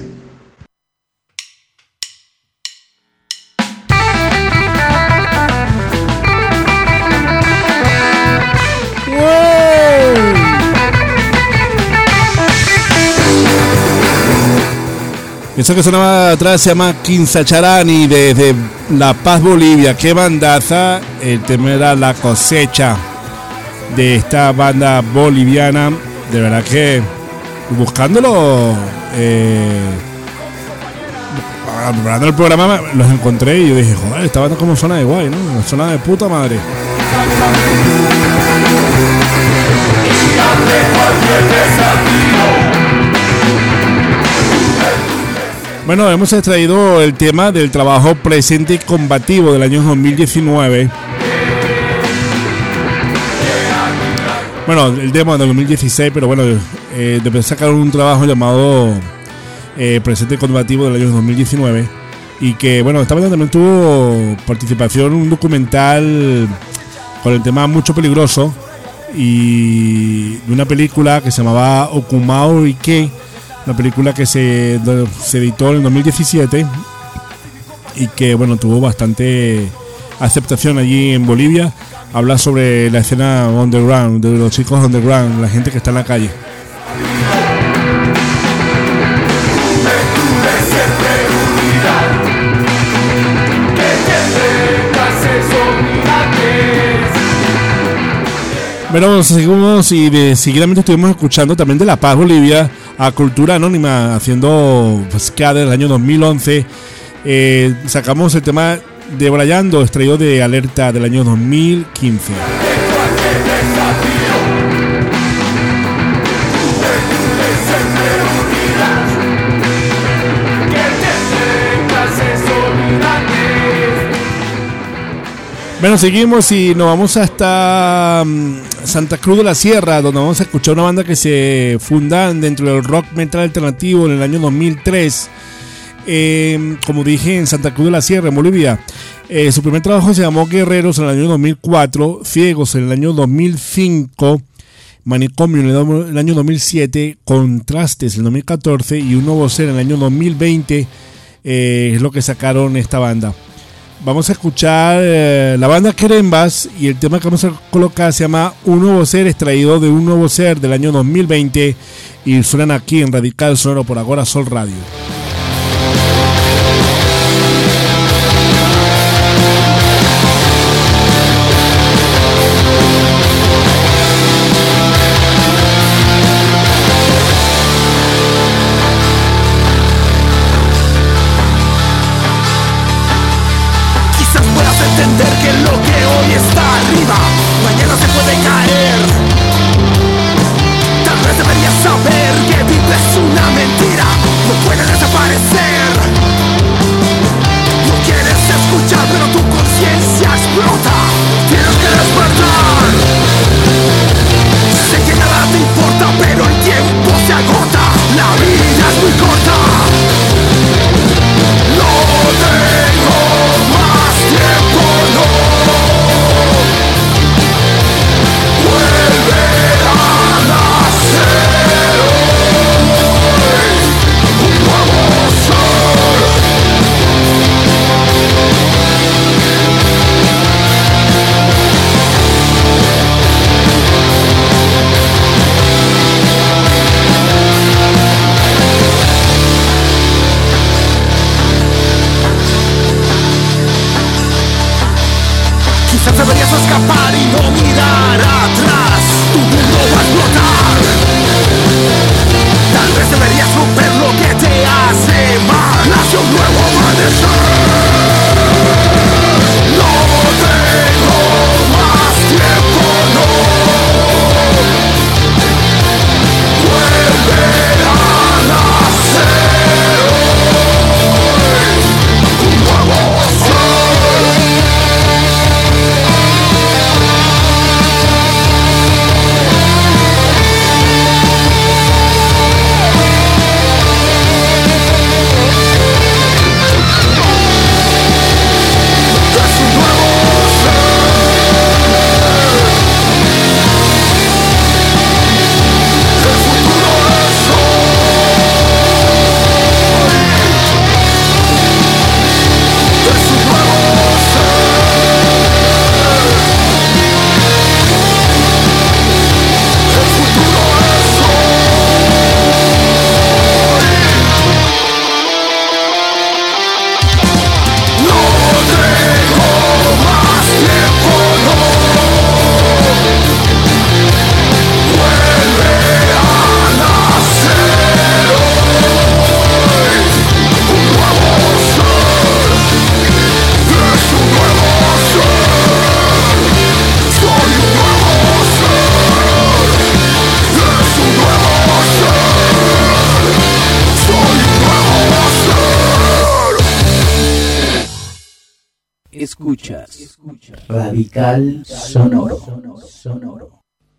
J: Eso que sonaba atrás se llama Quinzacharani desde La Paz, Bolivia. Qué bandaza. El tema era La Cosecha de esta banda boliviana. De verdad que buscándolo eh, preparando el programa los encontré y yo dije, joder, esta banda como suena de guay, ¿no? Suena de puta madre. Bueno, hemos extraído el tema del trabajo Presente y Combativo del año dos mil diecinueve. Bueno, el demo del dos mil dieciséis, pero bueno, eh, después de sacar un trabajo llamado eh, Presente y Combativo del año dos mil diecinueve. Y que, bueno, esta banda también tuvo participación en un documental con el tema Mucho Peligroso y de una película que se llamaba Okumao Ike. Una película que se, se editó en el dos mil diecisiete y que, bueno, tuvo bastante aceptación allí en Bolivia. Habla sobre la escena underground, de los chicos underground, la gente que está en la calle. Bueno, seguimos y de, seguidamente estuvimos escuchando también de La Paz, Bolivia, a Cultura Anónima, haciendo ska del año dos mil once. Eh, sacamos el tema de Brayando, extraído de Alerta del año dos mil quince. Bueno, seguimos y nos vamos hasta um, Santa Cruz de la Sierra, donde vamos a escuchar una banda que se funda dentro del rock metal alternativo en el año dos mil tres. Eh, como dije, en Santa Cruz de la Sierra, en Bolivia. Eh, su primer trabajo se llamó Guerreros en el año dos mil cuatro, Ciegos en el año dos mil cinco, Manicomio en el año dos mil siete, Contrastes en el dos mil catorce y Un Nuevo Ser en el año dos mil veinte. Eh, es lo que sacaron esta banda. Vamos a escuchar eh, la banda Querembas y el tema que vamos a colocar se llama Un Nuevo Ser, extraído de Un Nuevo Ser del año dos mil veinte y suenan aquí en Radical Sonoro por Agora Sol Radio.
G: Entender que lo que hoy está arriba, mañana se puede caer. Tal vez deberías saber que vives una mentira, no puede desaparecer. No quieres escuchar, pero tu conciencia explota. Tienes que despertar. Sé que nada te importa, pero el tiempo se agota. La vida es muy corta. No tengo más tiempo, no. Vuelve a nacer hoy un nuevo sol. Quizás deberías escapar y no mirar atrás. Tu mundo va a explotar. Tal vez deberías romper lo que te hace mal. Nace un nuevo amanecer. No tengo más tiempo, no. Vuelve a nacer hoy un nuevo sol.
I: Escuchas Radical Sonoro. Sonoro.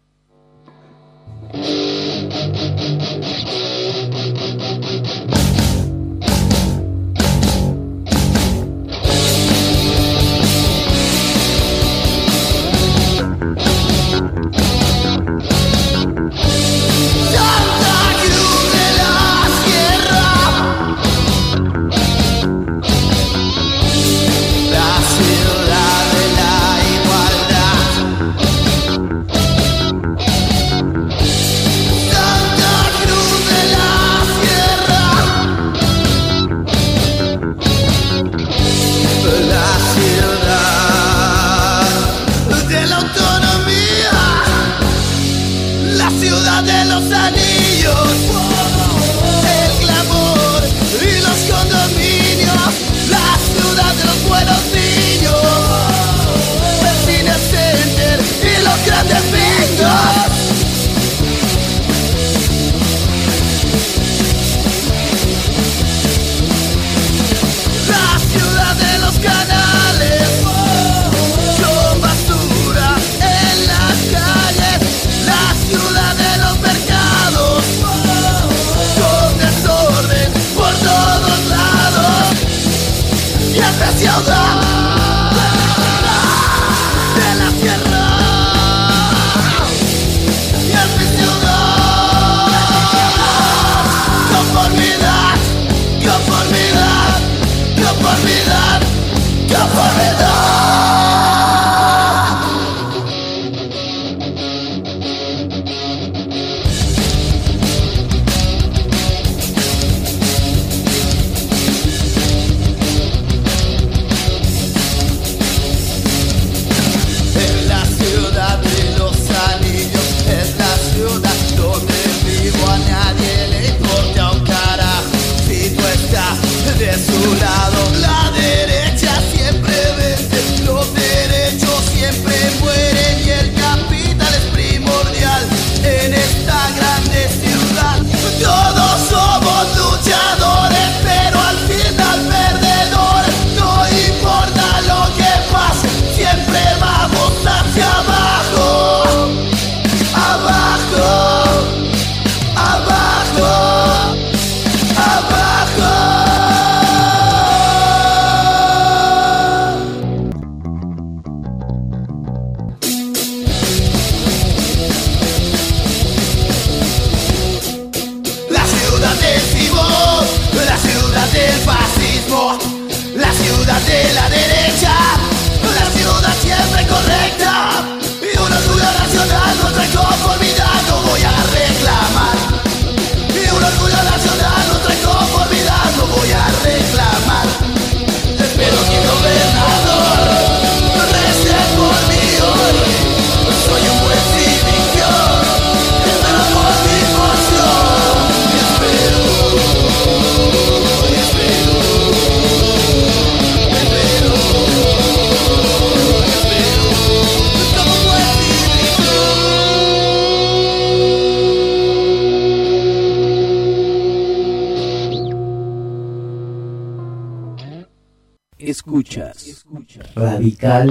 I: Escuchas Radical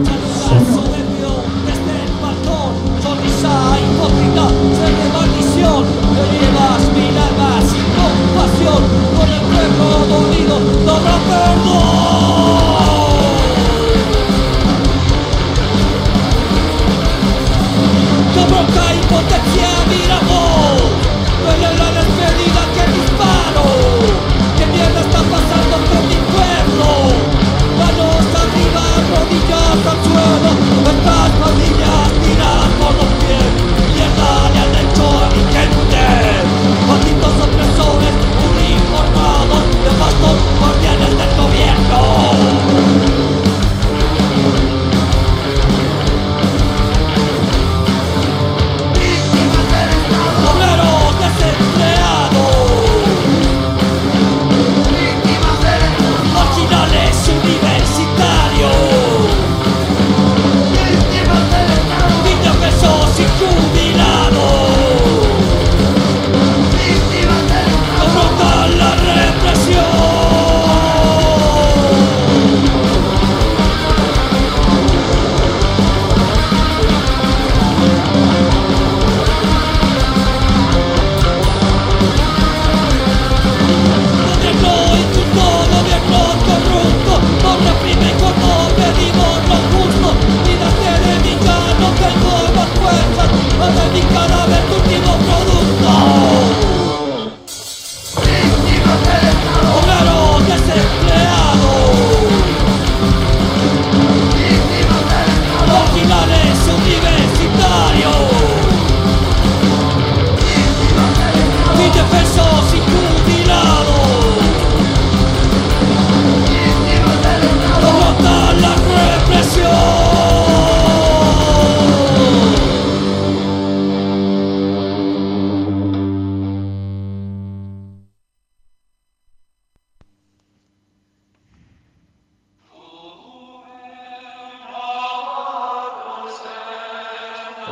I: Sonoro.
G: Desde el balcón, sonrisa hipócrita, se de maldición, te llevas mil almas sin compasión, con el pueblo dolido, no habrá perdón. Con bronca impotencia mira vos, duele la despedida que disparo. ¿Qué mierda está pasando con mi pueblo? Manos arriba, rodillas al suelo, estas pandillas tiran por los pies. Mierda le han hecho a mi gente, a mi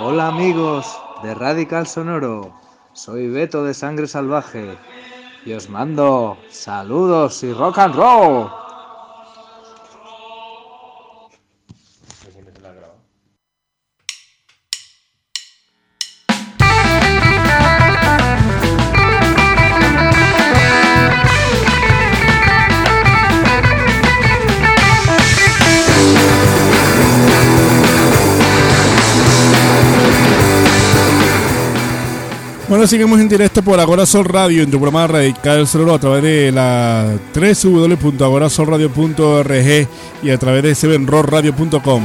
C: Hola amigos de Radical Sonoro, soy Beto de Sangre Salvaje y os mando saludos y rock and roll.
J: Bueno, seguimos en directo por Agora Sol Radio en tu programa Radical Sonoro a través de la doble u doble u doble u punto agora sol radio punto org y a través de seven rock radio punto com.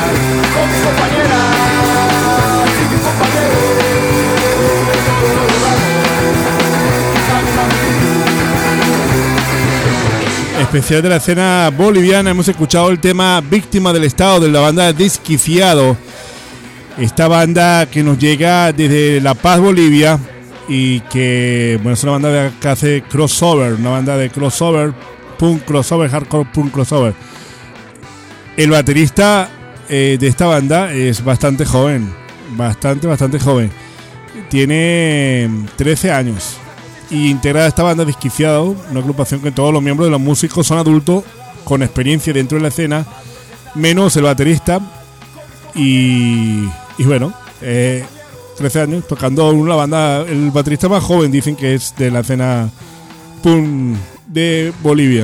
J: Especial de la escena boliviana, hemos escuchado el tema Víctima del Estado de la banda Desquiciado. Esta banda que nos llega desde La Paz, Bolivia, y que bueno, es una banda que hace crossover, una banda de crossover, punk crossover, hardcore punk crossover. El baterista eh, de esta banda es bastante joven, bastante, bastante joven. Tiene trece años y integra esta banda Desquiciado, una agrupación que todos los miembros de los músicos son adultos con experiencia dentro de la escena, menos el baterista. Y, y bueno, eh, trece años tocando una banda. El baterista más joven dicen que es de la escena punk de Bolivia.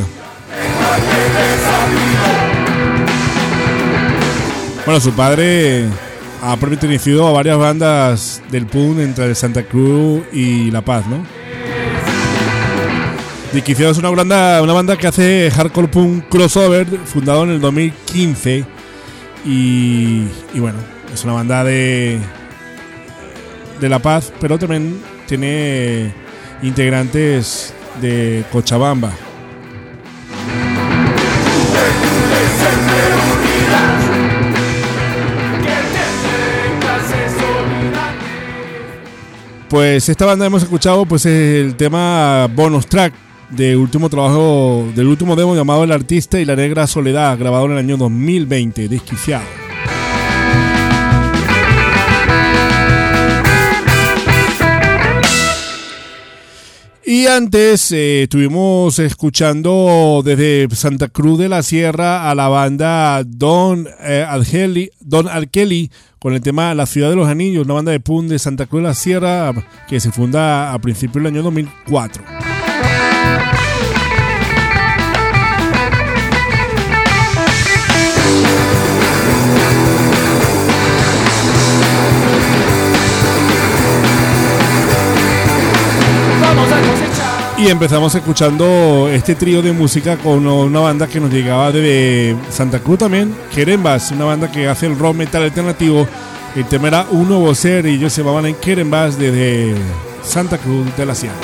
J: Bueno, su padre ha pertenecido a varias bandas del punk entre Santa Cruz y La Paz, ¿no? Desquiciado es una banda, una banda que hace hardcore punk crossover, fundado en el dos mil quince. Y, y bueno, es una banda de de La Paz, pero también tiene integrantes de Cochabamba. Pues esta banda hemos escuchado pues el tema bonus track del último trabajo, del último demo llamado El Artista y la Negra Soledad, grabado en el año dos mil veinte, Desquiciado. Y antes eh, estuvimos escuchando desde Santa Cruz de la Sierra a la banda Don eh, Algeli, Don Alkeli con el tema La Ciudad de los Anillos, una banda de punk de Santa Cruz de la Sierra que se funda a principios del año dos mil cuatro. Y empezamos escuchando este trío de música con una banda que nos llegaba de Santa Cruz también, Querembas, una banda que hace el rock metal alternativo. El tema era Un Nuevo Ser y ellos se llamaban en Querembas desde Santa Cruz de la Sierra.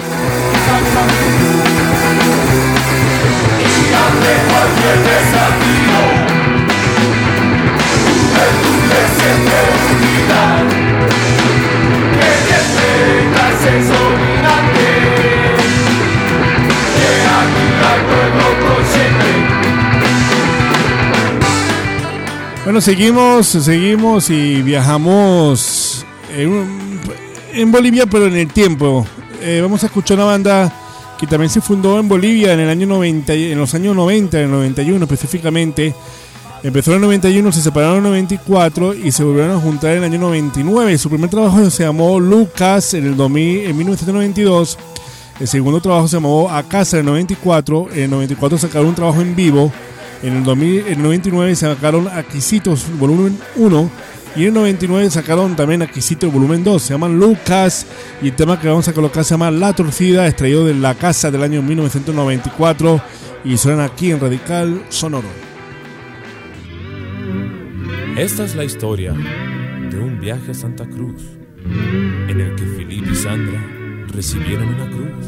J: Bueno, seguimos, seguimos y viajamos en, en Bolivia, pero en el tiempo. Eh, vamos a escuchar una banda que también se fundó en Bolivia en el año noventa, en los años noventa, en el noventa y uno específicamente. Empezó en el noventa y uno, se separaron en el noventa y cuatro y se volvieron a juntar en el año noventa y nueve. Su primer trabajo se llamó Lucas en el dos mil, en mil novecientos noventa y dos. El segundo trabajo se llamó A Casa en el noventa y cuatro. En el noventa y cuatro sacaron un trabajo en vivo. En el, dos mil, en el noventa y nueve sacaron Aquisitos volumen uno y en el noventa y nueve sacaron también Aquisitos volumen dos. Se llaman Lucas y el tema que vamos a colocar se llama La Torcida, extraído de La Casa del año mil novecientos noventa y cuatro y suenan aquí en Radical Sonoro.
V: Esta es la historia de un viaje a Santa Cruz en el que Felipe y Sandra recibieron una cruz.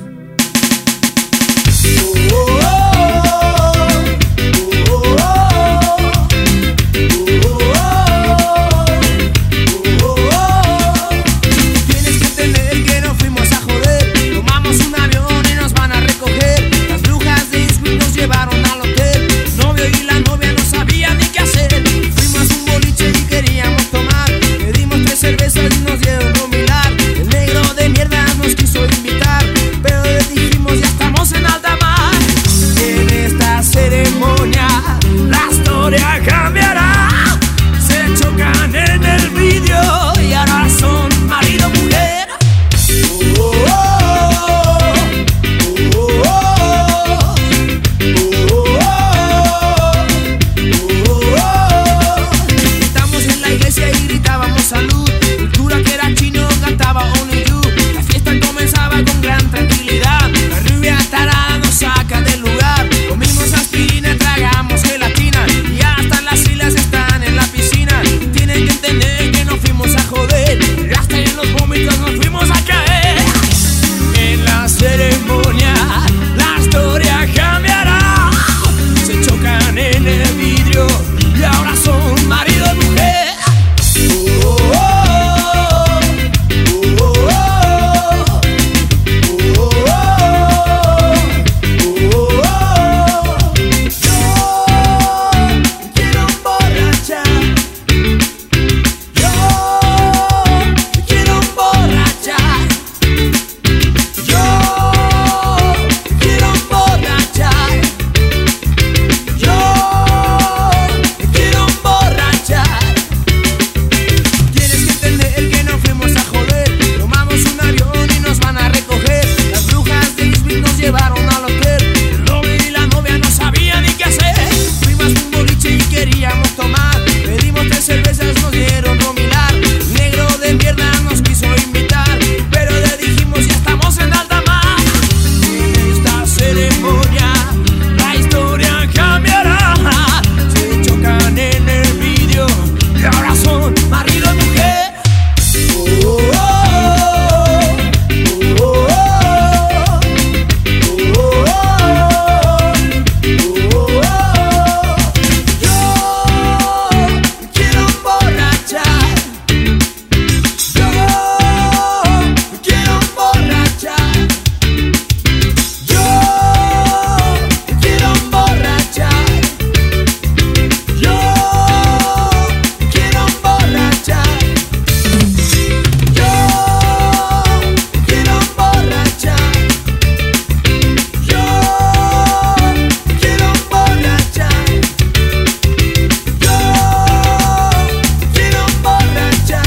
V: Oh, oh, oh.
G: Tienes que entender que no fuimos a joder. Tomamos un avión y nos van a recoger. Las brujas de Isquiz nos llevaron al hotel. El novio y la novia no sabían ni qué hacer. Fuimos a un boliche y queríamos tomar. Pedimos tres cervezas chocan en el vidrio y ahora son marido y mujer. Oh, oh, oh, oh, oh, oh, oh, oh, oh, oh. Yo quiero emborrachar, yo quiero emborrachar, yo quiero emborrachar, yo quiero emborrachar. Tienes que entender que no fuimos a joder, tomamos un avión y nos van a recoger. Las brujas de Lisbeth nos llevaron al hotel, el novio y la novia no sabían ni qué hacer. Fuimos a un boliche y queríamos tomar, pedimos tres cervezas, nos dieron romilar. El negro de mierda nos quiso invitar, pero le dijimos ya estamos en alta mar. En esta ceremonia la historia cambiará. Se chocan en el vídeo y ahora son marido y mujer. Oh, oh, oh, oh, oh, oh, oh, oh, oh. Yo quiero emborrachar, yo quiero emborrachar, yo quiero emborrachar, yo quiero emborrachar, yo quiero emborrachar, yo quiero emborrachar, yo quiero emborrachar,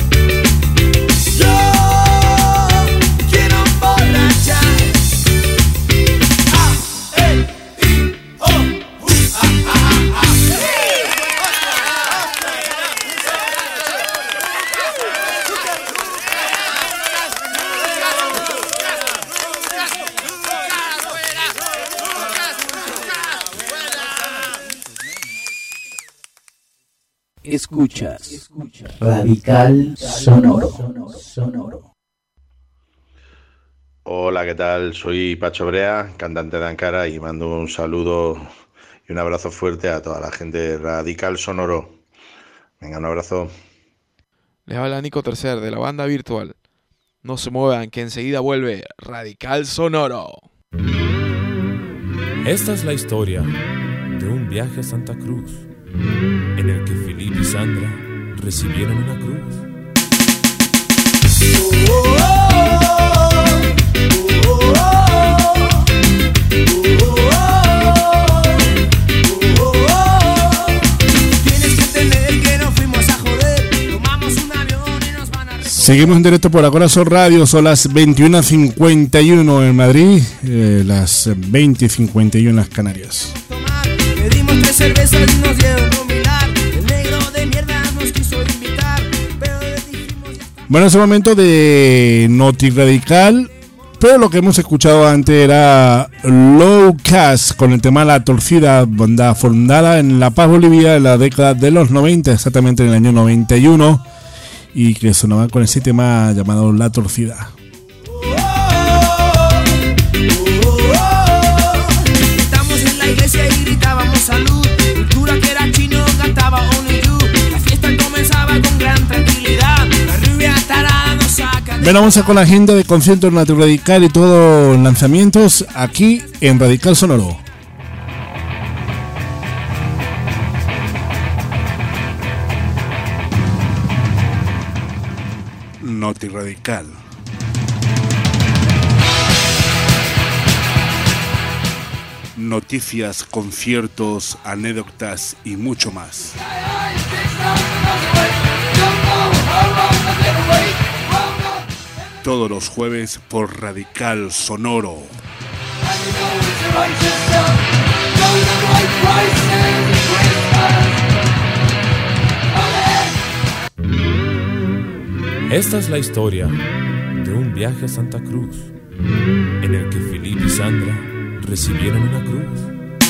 G: yo quiero emborrachar. Ah, eh, i, oh, uh, ah, ah, ah,
I: Escuchas, escuchas. Radical Sonoro. Sonoro.
A: Hola, ¿qué tal? Soy Pacho Brea, cantante de Ankara, y mando un saludo y un abrazo fuerte a toda la gente de Radical Sonoro. Venga, un abrazo.
D: Les habla Nico Tercer de la banda virtual. No se muevan, que enseguida vuelve Radical Sonoro.
V: Esta es la historia de un viaje a Santa Cruz, en el que Felipe y Sandra recibieron una cruz.
G: Tienes que entender que no fuimos a joder, tomamos un avión y nos van a...
J: Seguimos en directo por Agora Sol Radio, son las veintiuna cincuenta y uno en Madrid, eh, las veinte cincuenta y uno en las Canarias.
G: Pedimos tres cervezas y nos dieron romilar. El negro de mierda nos quiso invitar, pero le dijimos ya está.
J: Bueno, es el momento de Noti Radical, pero lo que hemos escuchado antes era Low Cash con el tema La Torcida, banda fundada en La Paz, Bolivia, en la década de los noventa, exactamente en el año noventa y uno, y que sonaba con ese tema llamado La Torcida.
G: Estamos en la iglesia y gritábamos salud. El cura que era chino cantaba Only You. La fiesta comenzaba con gran tranquilidad. La rubia tarada nos saca de...
J: Bueno, vamos a con la agenda de conciertos Noti Radical y todos los lanzamientos aquí en Radical Sonoro. Noti Radical. Noticias, conciertos, anécdotas y mucho más. Todos los jueves por Radical Sonoro.
V: Esta es la historia de un viaje a Santa Cruz, en el que Felipe y Sandra recibieron una cruz.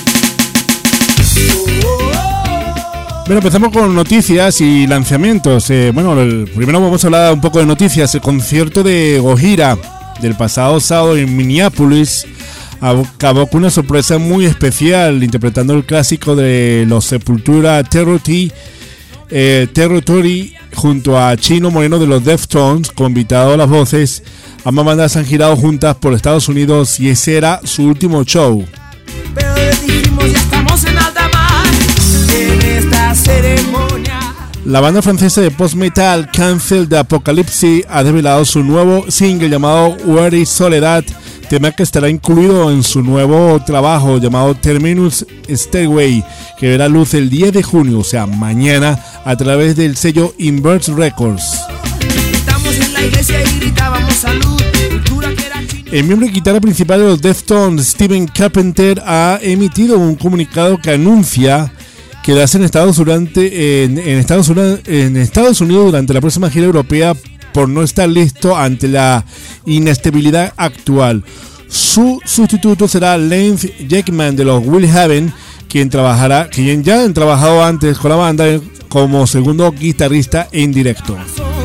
J: Bueno, empezamos con noticias y lanzamientos. Eh, bueno, el, primero vamos a hablar un poco de noticias. El concierto de Gojira del pasado sábado en Minneapolis acabó con una sorpresa muy especial interpretando el clásico de los Sepultura Territory, eh, Territory junto a Chino Moreno de los Deftones, con invitado a las voces. Ambas bandas han girado juntas por Estados Unidos y ese era su último show.
G: Pero les dijimos ya estamos en alta mar en esta ceremonia.
J: La banda francesa de post-metal Cancel de Apocalypse ha desvelado su nuevo single llamado Where is Soledad, tema que estará incluido en su nuevo trabajo llamado Terminus Stairway, que verá luz el diez de junio, o sea mañana, a través del sello Inverse Records.
G: Estamos en la iglesia y gritábamos salud.
J: El miembro de guitarra principal de los Deftones, Steven Carpenter, ha emitido un comunicado que anuncia quedarse en Estados, durante, en, en, Estados, en Estados Unidos durante la próxima gira europea por no estar listo ante la inestabilidad actual. Su sustituto será Lance Jackman de los Will Haven, quien trabajará, quien ya han trabajado antes con la banda como segundo guitarrista en directo.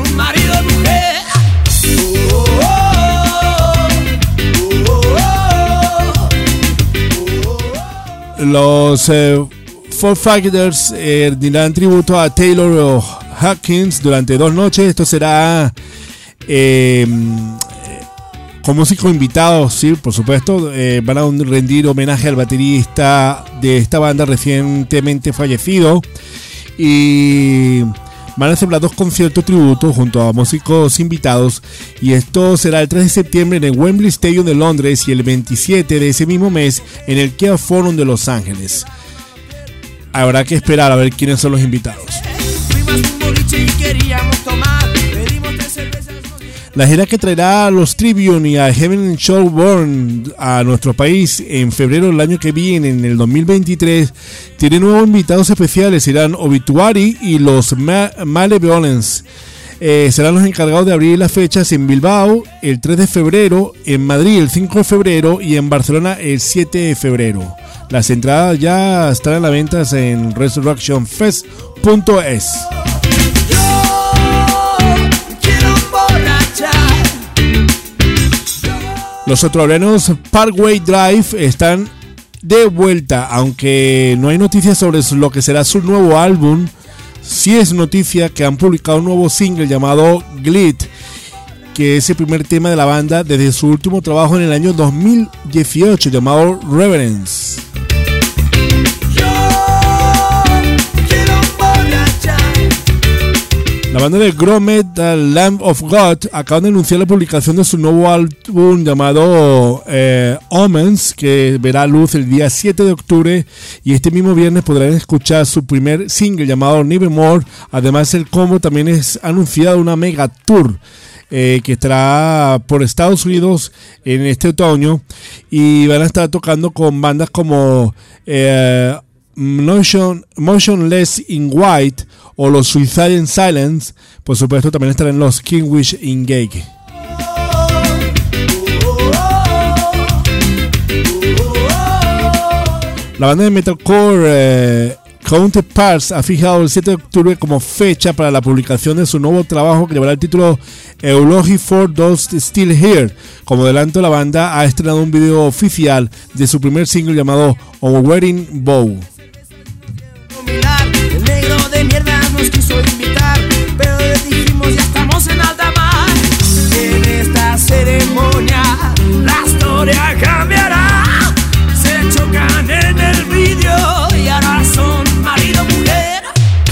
J: Los eh, Foo Fighters eh, dirán tributo a Taylor Hawkins durante dos noches. Esto será eh, con músicos invitados, sí, por supuesto. Eh, van a rendir homenaje al baterista de esta banda recientemente fallecido y van a celebrar dos conciertos tributos junto a músicos invitados, y esto será el tres de septiembre en el Wembley Stadium de Londres y el veintisiete de ese mismo mes en el Kia Forum de Los Ángeles. Habrá que esperar a ver quiénes son los invitados. La gira que traerá a los Tribune y a Heaven Showborn a nuestro país en febrero del año que viene, en el dos mil veintitrés, tiene nuevos invitados especiales. Serán Obituary y los Ma- Malevolence. Eh, serán los encargados de abrir las fechas en Bilbao el tres de febrero, en Madrid el cinco de febrero y en Barcelona el siete de febrero. Las entradas ya están a la venta en resurrection fest punto es. Los australianos Parkway Drive están de vuelta, aunque no hay noticias sobre lo que será su nuevo álbum. Sí es noticia que han publicado un nuevo single llamado Glit, que es el primer tema de la banda desde su último trabajo en el año dos mil dieciocho llamado Reverence. La banda de Gromet, The Lamb of God, acaban de anunciar la publicación de su nuevo álbum llamado eh, Omens, que verá luz el día siete de octubre, y este mismo viernes podrán escuchar su primer single llamado Nevermore. Además, el combo también es anunciado una mega tour eh, que estará por Estados Unidos en este otoño, y van a estar tocando con bandas como eh, Motion, Motionless in White o los Suicide in Silence. Por supuesto también estarán los Kingwish in Gate. La banda de metalcore eh, Counterparts ha fijado el siete de octubre como fecha para la publicación de su nuevo trabajo, que llevará el título Eulogy for Those Still Here. Como adelanto, la banda ha estrenado un video oficial de su primer single llamado On Wedding Bow.
G: El negro de mierda nos quiso invitar, pero le dijimos ya estamos en alta mar. En esta ceremonia la historia cambiará. Se chocan en el vídeo y ahora son marido mujer.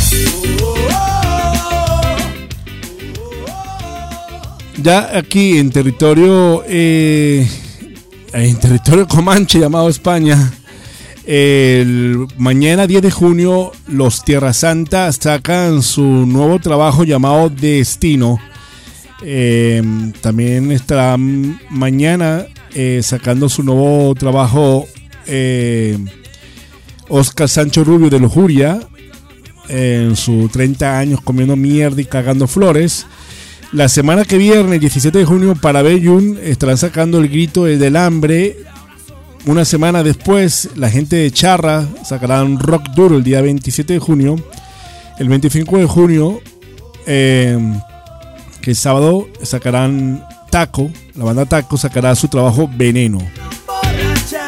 J: Ya aquí en territorio eh, en territorio comanche llamado España, el mañana diez de junio los Tierra Santa sacan su nuevo trabajo llamado Destino. Eh, también estará mañana eh, sacando su nuevo trabajo eh, Oscar Sancho Rubio de Lujuria, eh, en sus treinta años comiendo mierda y cagando flores. La semana que viene, el diecisiete de junio, para Bellun estarán sacando El Grito del Hambre. Una semana después, la gente de Charra sacarán Rock Duro el día veintisiete de junio. El veinticinco de junio, eh, que es sábado, sacarán Taco. La banda Taco sacará su trabajo Veneno.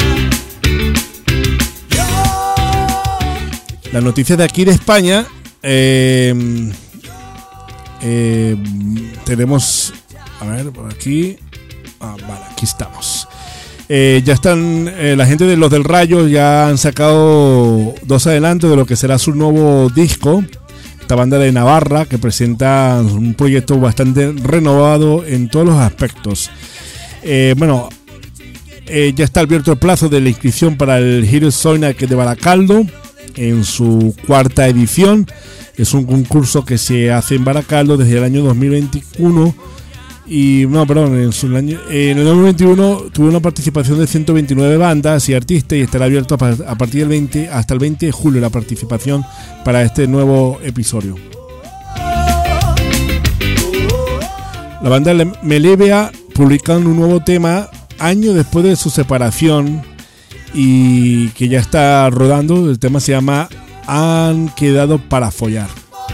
J: las noticias de aquí de España. Eh, eh, tenemos, a ver, por aquí. Ah, vale, aquí estamos. Eh, ya están, eh, la gente de los del Rayo ya han sacado dos adelantos de lo que será su nuevo disco. Esta banda de Navarra que presenta un proyecto bastante renovado en todos los aspectos. Eh, bueno, eh, ya está abierto el plazo de la inscripción para el Heroes Soina de Baracaldo en su cuarta edición. Es un concurso que se hace en Baracaldo desde el año dos mil veintiuno. Y no, perdón, en, su año, en el dos mil veintiuno tuvo una participación de ciento veintinueve bandas y artistas y estará abierto a, a partir del veinte hasta el veinte de julio la participación para este nuevo episodio. La banda Melevea publican un nuevo tema años después de su separación y que ya está rodando. El tema se llama Han quedado para follar.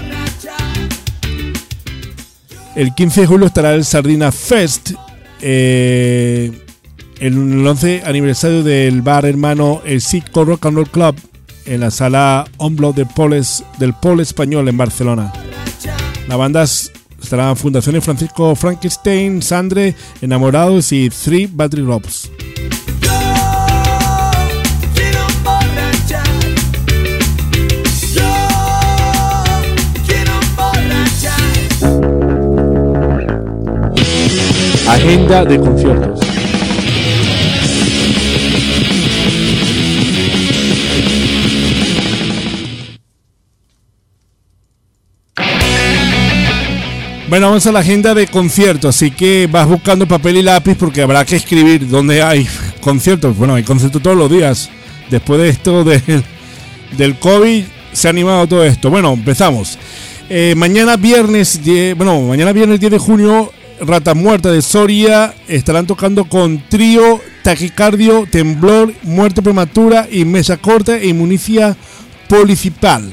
J: El quince de julio estará el Sardina Fest, eh, el once aniversario del bar hermano El Circo Rock and Roll Club en la sala Omblo de Poles, del Pol Español en Barcelona. La banda estará en Fundaciones Francisco Frankenstein, Sandre, Enamorados y Three Battery Robs. Agenda de conciertos. Bueno, vamos a la agenda de conciertos, así que vas buscando papel y lápiz porque habrá que escribir dónde hay conciertos. Bueno, hay conciertos todos los días. Después de esto del, del COVID se ha animado todo esto. Bueno, empezamos. Eh, mañana viernes, diez, bueno, mañana viernes diez de junio, Rata Muerta de Soria estarán tocando con Trío, Taquicardio, Temblor, Muerte Prematura y Mesa Corta e Inmunicia Policipal.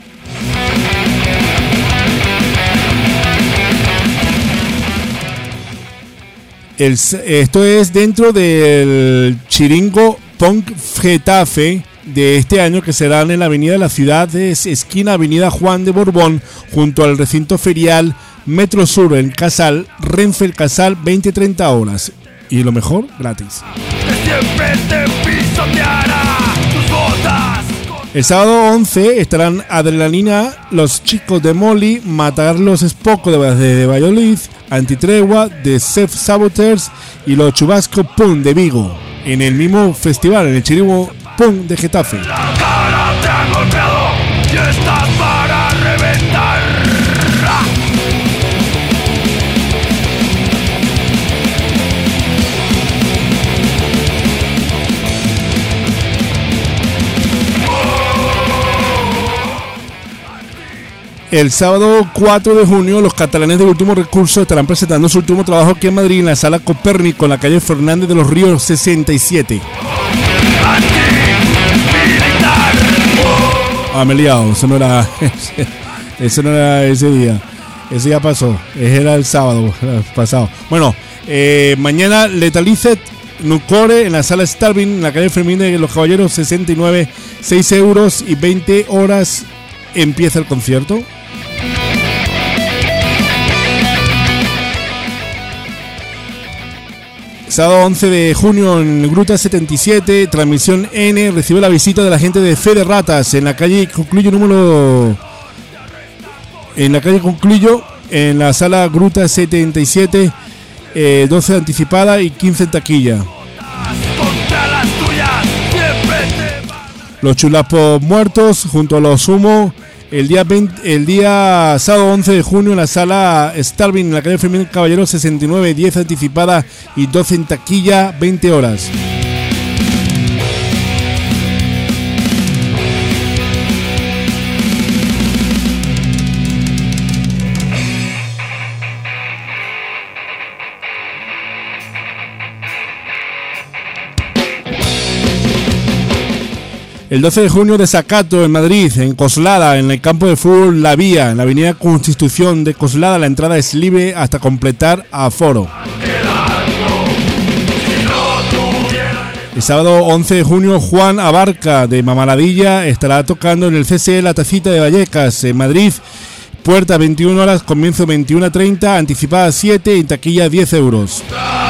J: El, esto es dentro del Chiringo Punk Getafe de este año, que será en la avenida de la ciudad, de esquina Avenida Juan de Borbón, junto al recinto ferial Metro Sur en Casal, Renfe el Casal, veinte a treinta horas. Y lo mejor, gratis. El sábado once estarán Adrenalina, Los Chicos de Molly, Matarlos Spoco de, de Valladolid, Antitregua de Self Saboteurs y Los Chubasco Punk de Vigo, en el mismo festival, en el Chiringo Punk de Getafe.
G: La cara te ha golpeado y estás para reventar.
J: El sábado cuatro de junio, los catalanes de Último Recurso estarán presentando su último trabajo aquí en Madrid, en la Sala Copérnico, en la calle Fernández de los Ríos sesenta y siete. Ah, me he liado, eso no era ese, eso no era ese día. Ese ya pasó, ese era el sábado pasado. Bueno, eh, mañana Letalicet Nucore en la Sala Starving, en la calle Fermín de los Caballeros sesenta y nueve, seis euros y veinte horas empieza el concierto. Sábado once de junio en Gruta setenta y siete, transmisión N, recibe la visita de la gente de Fe de Ratas en la calle Concluyo número en la calle Concluyo, en la sala Gruta setenta y siete, eh, doce anticipada y quince en taquilla. Los Chulapos Muertos junto a los Humo el día veinte, el día sábado once de junio en la sala Starving en la calle Fermín Caballero sesenta y nueve, diez anticipada y doce en taquilla, veinte horas. El doce de junio, Desacato en Madrid, en Coslada, en el campo de fútbol La Vía, en la avenida Constitución de Coslada. La entrada es libre hasta completar aforo. El sábado once de junio, Juan Abarca de Mamaladilla estará tocando en el C C E La Tacita de Vallecas, en Madrid. Puerta veintiuna horas, comienzo veintiuna treinta, anticipada siete y taquilla diez euros.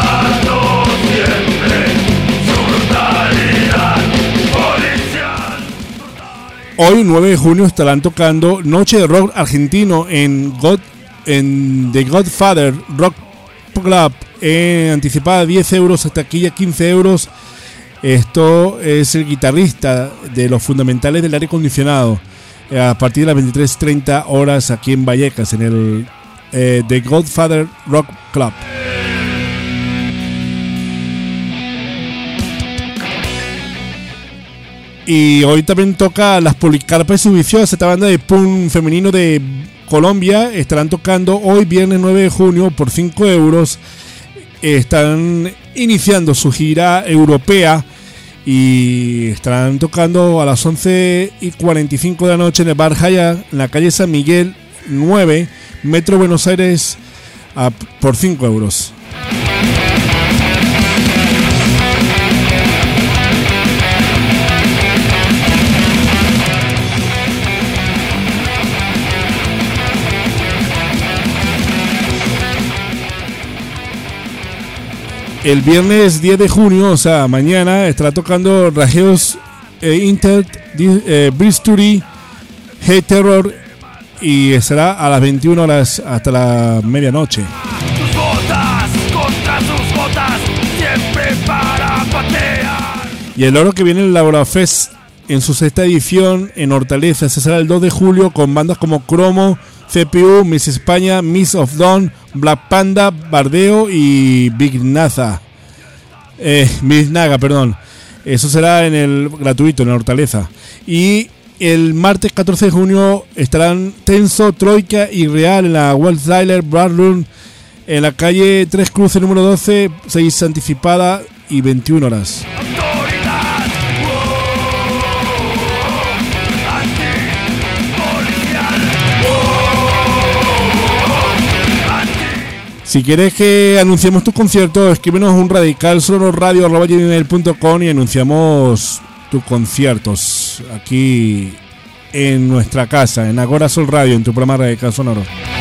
J: Hoy, nueve de junio, estarán tocando Noche de Rock Argentino en, God, en The Godfather Rock Club, en anticipada diez euros, taquilla quince euros. Esto es el guitarrista de Los Fundamentales del Aire Acondicionado, a partir de las veintitrés treinta horas aquí en Vallecas, en el eh, The Godfather Rock Club. Y hoy también toca Las Policarpas y Viciosa, esta banda de punk femenino de Colombia. Estarán tocando hoy, viernes nueve de junio, por cinco euros. Están iniciando su gira europea y estarán tocando a las once y cuarenta y cinco de la noche en el Bar Hyatt, en la calle San Miguel nueve, Metro Buenos Aires, a, por cinco euros. El viernes diez de junio, o sea, mañana, estará tocando Rajeos eh, Inter, eh, Bristol, Hey Terror, y estará a las veintiuna horas hasta la medianoche.
G: Tus botas contra sus botas, siempre para patear.
J: Y el oro que viene el Laura Fest en su sexta edición en Hortaleza, se será el dos de julio con bandas como Cromo, C P U, Miss España, Miss of Dawn, Black Panda, Bardeo y Big Naza. Eh, Miss Naga, perdón. Eso será en el gratuito, en la Hortaleza. Y el martes catorce de junio estarán Tenso, Troika y Real en la Waldtyler Ballroom, en la calle Tres Cruces número doce, seis anticipada y veintiuna horas. Si quieres que anunciemos tu concierto, escríbenos un radical sonoro radio arroba gmail punto com y anunciamos tus conciertos aquí en nuestra casa, en Agora Sol Radio, en tu programa Radical Sonoro.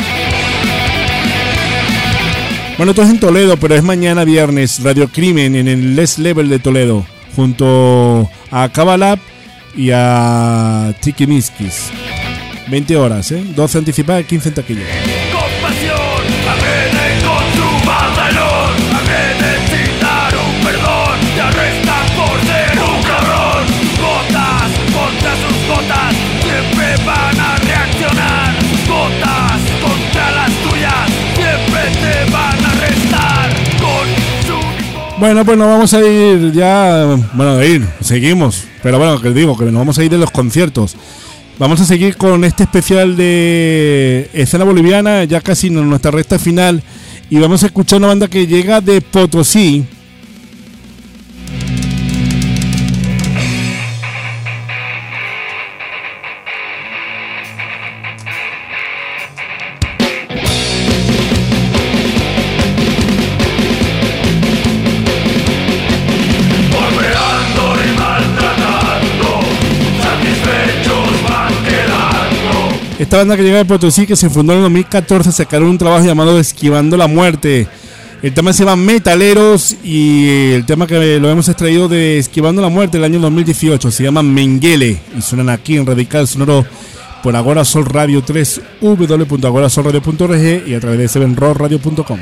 J: Bueno, esto es en Toledo, pero es mañana viernes, Radio Crimen en el Les Level de Toledo, junto a Cabalab y a Tiki Miskis. veinte horas, ¿eh? doce anticipadas, quince en taquilla. Bueno, pues nos vamos a ir ya, bueno, a ir, seguimos, pero bueno, que digo, que nos vamos a ir de los conciertos. Vamos a seguir con este especial de escena boliviana, ya casi en nuestra recta final, y vamos a escuchar una banda que llega de Potosí. Esta banda que llega de Potosí, que se fundó en el dos mil catorce, sacaron un trabajo llamado Esquivando la Muerte. El tema se llama Metaleros y el tema que lo hemos extraído de Esquivando la Muerte del año dos mil dieciocho se llama Menguele y suenan aquí en Radical Sonoro por Agora Sol Radio tres, w w w punto agora sol radio punto org y a través de seven rock radio punto com.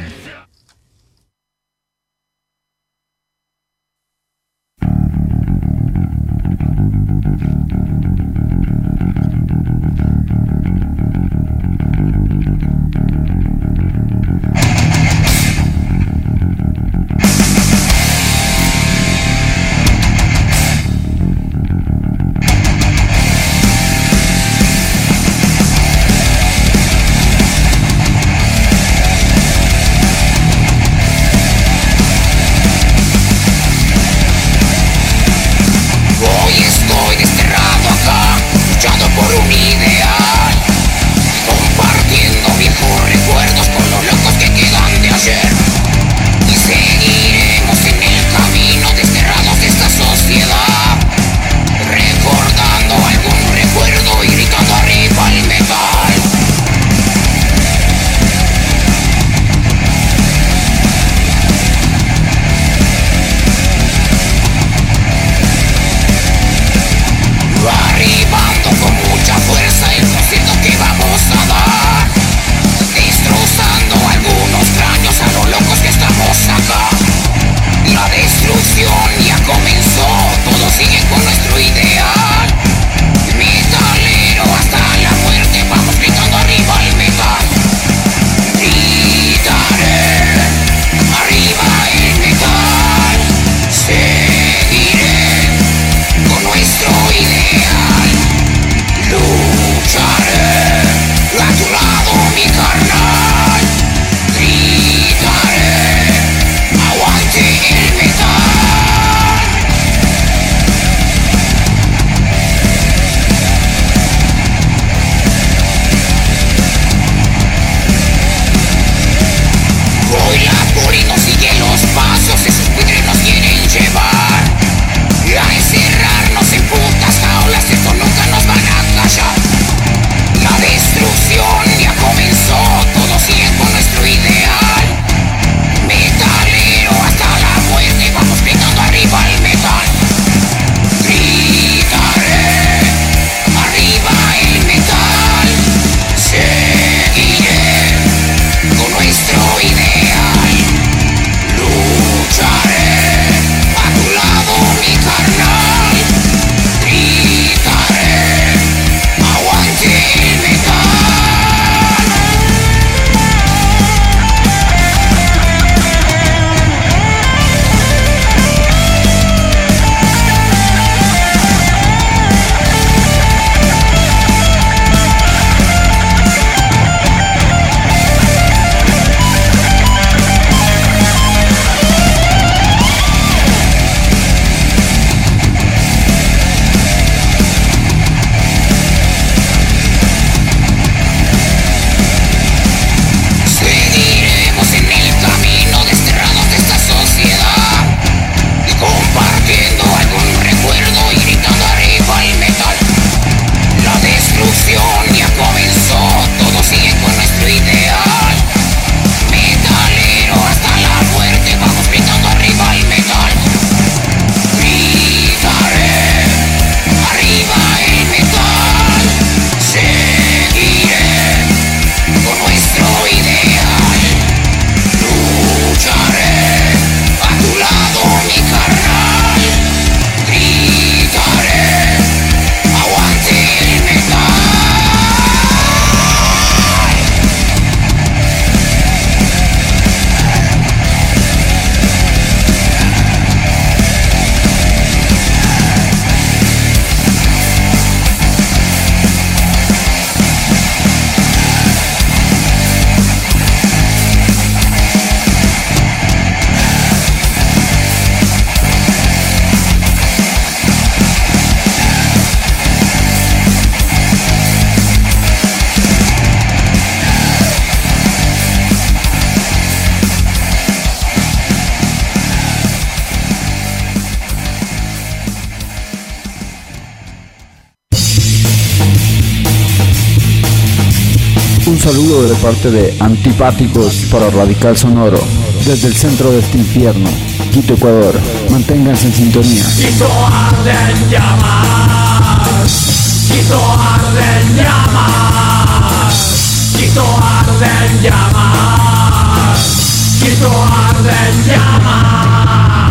B: Un saludo de parte de Antipáticos para Radical Sonoro, desde el centro de este infierno, Quito, Ecuador. Manténganse en sintonía.
G: Quito arde en llamas, Quito arde en llamas, Quito arde en llamas, Quito arde en llamas.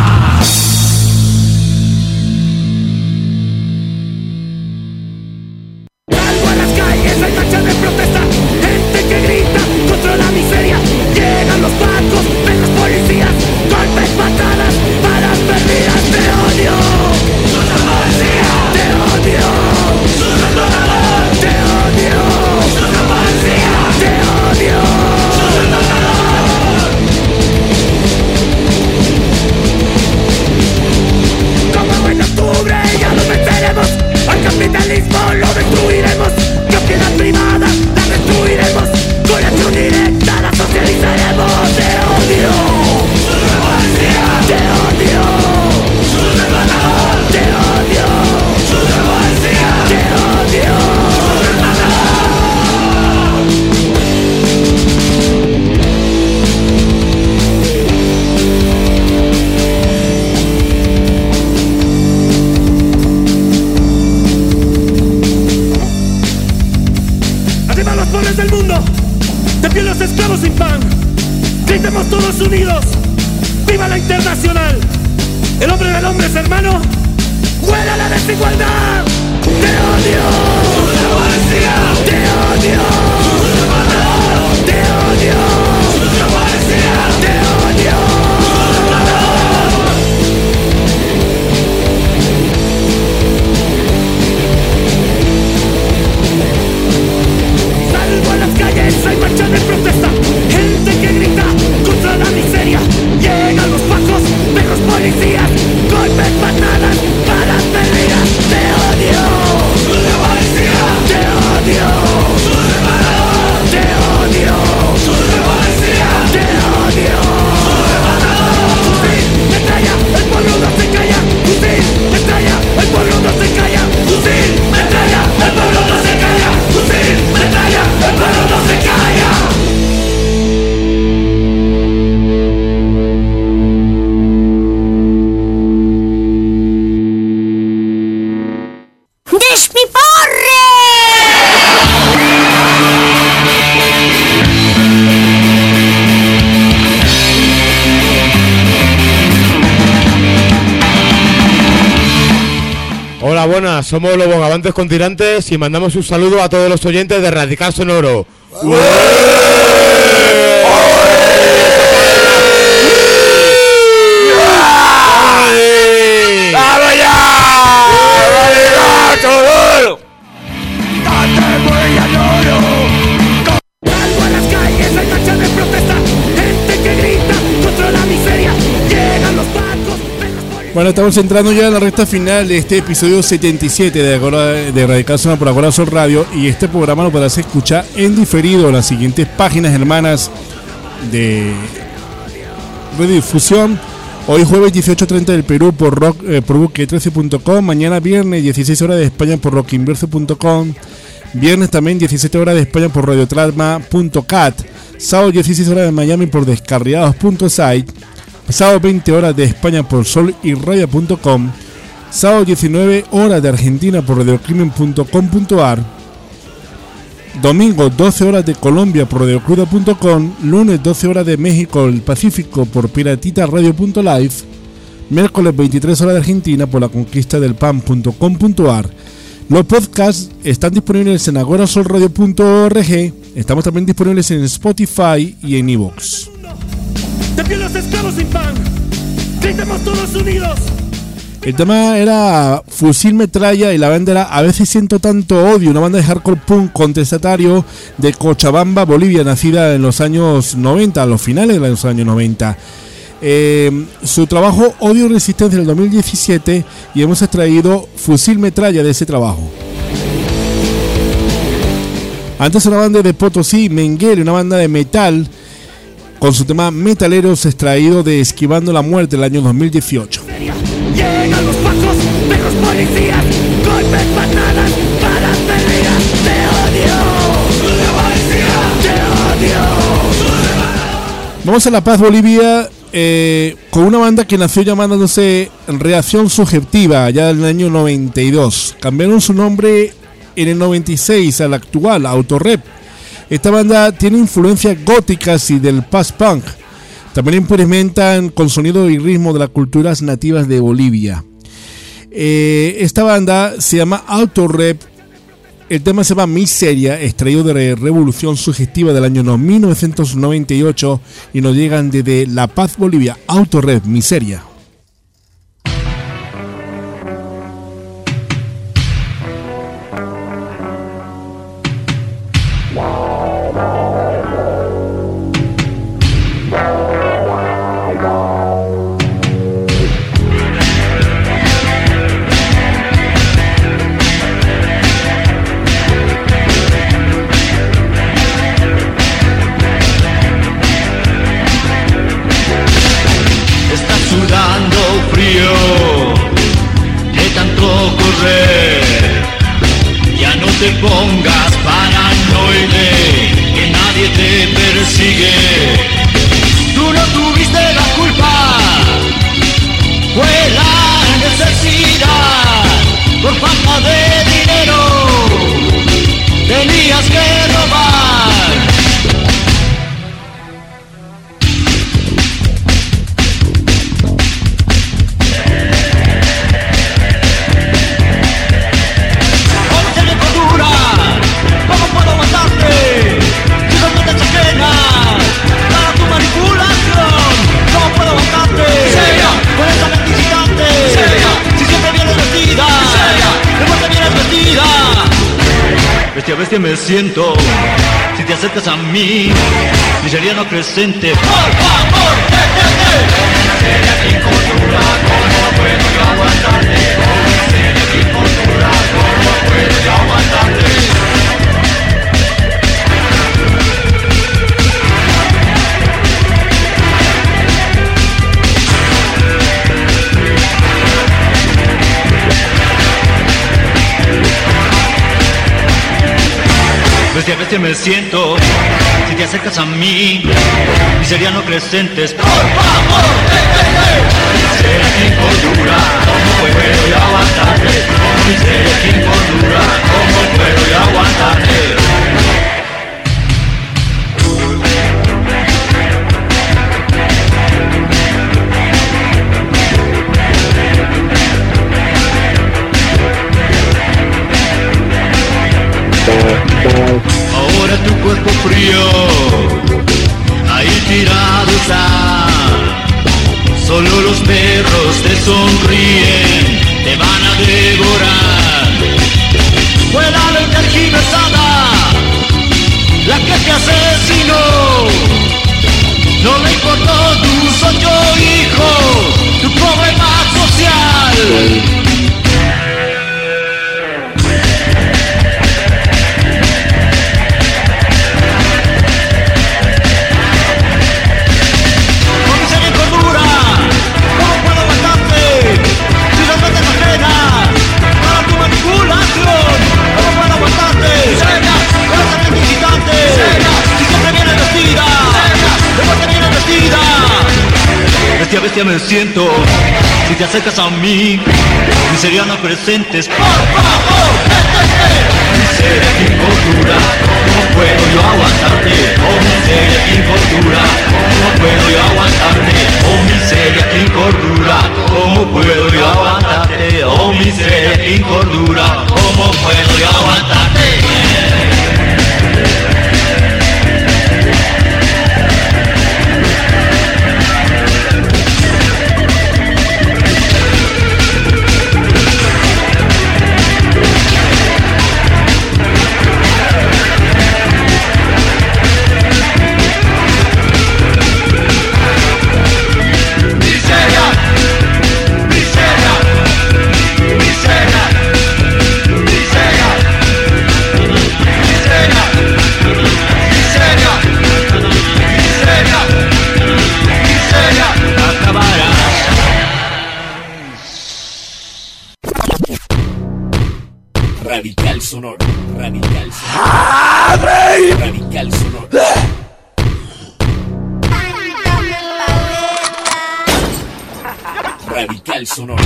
G: Salgo a las calles, hay marchas de protesta, gente que grita contra la miseria. Llegan los bancos, ven los policías, golpes, patadas, balas perdidas. Te odio, te odio, te odio, te odio. Como en octubre ya lo venceremos, al capitalismo lo destruiremos. Propiedad privada la destruiremos, con acción directa la socializaremos. Te odio, te odio, te odio, te odio. Arriba los pobres del mundo, de pie los esclavos sin pan. Gritemos todos unidos, viva la internacional. El hombre del hombre es hermano, ¡fuera la desigualdad! Te odio, te odio, te odio, te odio. Salgo a las calles, hay marchas de protesta, gente que grita contra la miseria. Llegan los pacos, ven los policías, golpes, patadas, balas perdidas. Te odio, te odio, te odio, te odio. Fusil, metralla, el pueblo no se calla. Fusil, metralla, el pueblo no se calla. Fusil, metralla, el pueblo no se calla. Fusil, metralla, el pueblo no se calla.
E: Hola, buenas, somos los Bogavantes con Tirantes y mandamos un saludo a todos los oyentes de Radical Sonoro.
G: ¡Vamos ya! ¡Radical Sonoro! Salgo a las calles, hay marchas de protesta, gente que grita contra la miseria. Llegan los bancos.
J: Bueno, estamos entrando ya en la recta final de este episodio setenta y siete de, Agora, de Radical Sonoro por Agora Sol Radio, y este programa lo podrás escuchar en diferido en las siguientes páginas hermanas de redifusión. Hoy jueves dieciocho treinta del Perú por rock eh, por buque trece punto com, mañana viernes dieciséis horas de España por rockinverso punto com, viernes también diecisiete horas de España por radiotrama punto cat, sábado dieciséis horas de Miami por descarriados punto site, sábado veinte horas de España por sol y radio punto com, sábado diecinueve horas de Argentina por radiocrimen punto com punto ar, domingo doce horas de Colombia por radiocruda punto com, lunes doce horas de México el Pacífico por piratita radio punto live, miércoles veintitrés horas de Argentina por la conquista del pan punto com punto ar. Los podcasts están disponibles en agora sol radio punto org, estamos también disponibles en Spotify y en iVoox.
G: De pie los esclavos sin pan, gritemos todos unidos.
J: El tema era Fusil Metralla y la banda era A veces siento tanto odio, una banda de hardcore punk contestatario de Cochabamba, Bolivia, nacida en los años noventa, a los finales de los años noventa. Eh, su trabajo Odio y Resistencia del dos mil diecisiete, y hemos extraído Fusil Metralla de ese trabajo. Antes una banda de Potosí, Menguele, una banda de metal, con su tema Metaleros, extraído de Esquivando la Muerte del año dos mil dieciocho.
G: Llegan los pacos, ven los policías, golpes, patadas, balas perdidas. Te odio,
J: Vamos a La Paz, Bolivia, eh, con una banda que nació llamándose Reacción Subjetiva, ya en el año noventa y dos. Cambiaron su nombre en el noventa y seis al actual, Autorep. Esta banda tiene influencias góticas y del post-punk. También experimentan con sonido y ritmo de las culturas nativas de Bolivia. Eh, esta banda se llama Autorep. El tema se llama Miseria, extraído de Revolución Subjetiva del año mil novecientos noventa y ocho, y nos llegan desde La Paz, Bolivia. Autorep, Miseria.
F: Pongas paranoide, que nadie te persigue. Tú no tuviste la culpa, fue la necesidad. Por falta de dinero, tenías que robar. Bestia, bestia me siento, si te acercas a mí, miseria no presente. Por favor, detente. Miseria sin cordura, ¿cómo puedo yo aguantarte? Oh, miseria sin cordura, ¿cómo puedo yo aguantarte? Bestia, bestia me siento, si te acercas a mí, miseria no presentes. Por favor, detente. Miseria sin cordura, ¿cómo puedo yo aguantarte? Oh, miseria sin cordura, ¿cómo puedo yo aguantarte? Ahora tu cuerpo frío, ahí tirado está. Solo los perros te sonríen, te van a devorar. Fue la ley tergiversada la que te asesinó. No le importó tu soño, hijo, tu problema social. Bestia, bestia me siento, si te acercas a mí, miseria no presentes. Por favor, detente. Miseria sin cordura, ¿cómo puedo yo aguantarte? Oh, miseria sin cordura, ¿cómo puedo yo aguantarte? Oh, miseria sin cordura, ¿cómo puedo yo aguantarte? Oh, miseria sin cordura, ¿cómo puedo yo aguantarte?
V: Radical Sonoro, Radical Sonoro, Radical Sonoro. Radical Sonoro.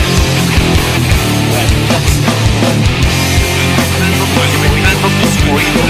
F: Alimentando tus oídos.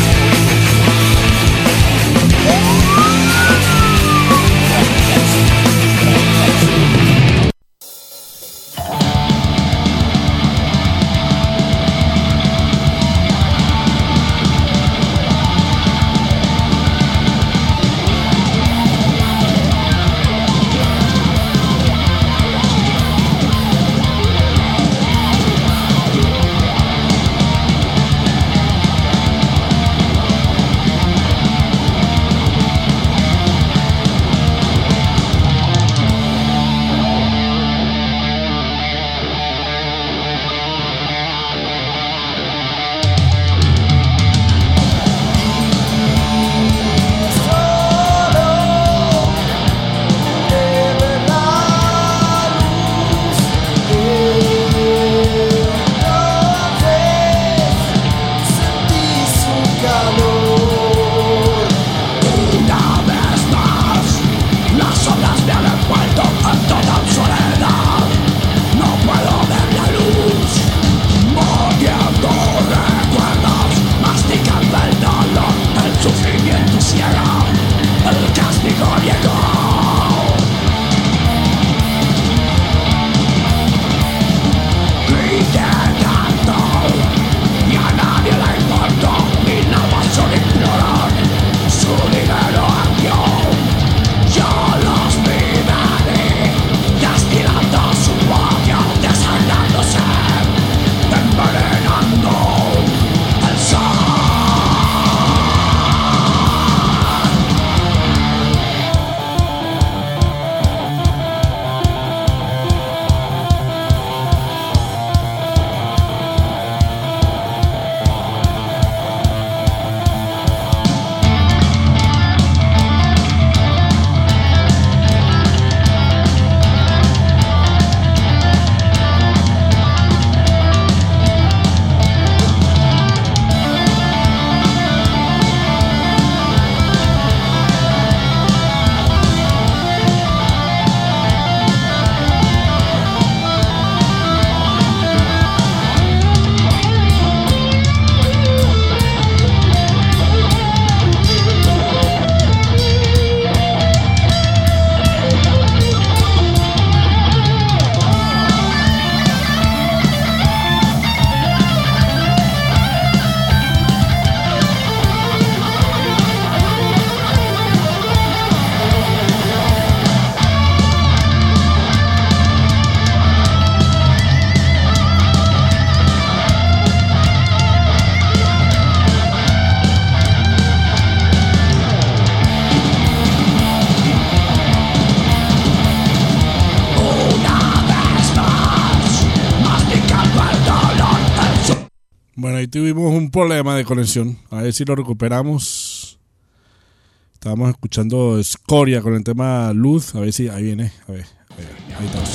J: Bueno, ahí tuvimos un problema de conexión. A ver si lo recuperamos. Estábamos escuchando Escoria con el tema Luz. A ver si ahí viene. A ver, a ver, ahí está.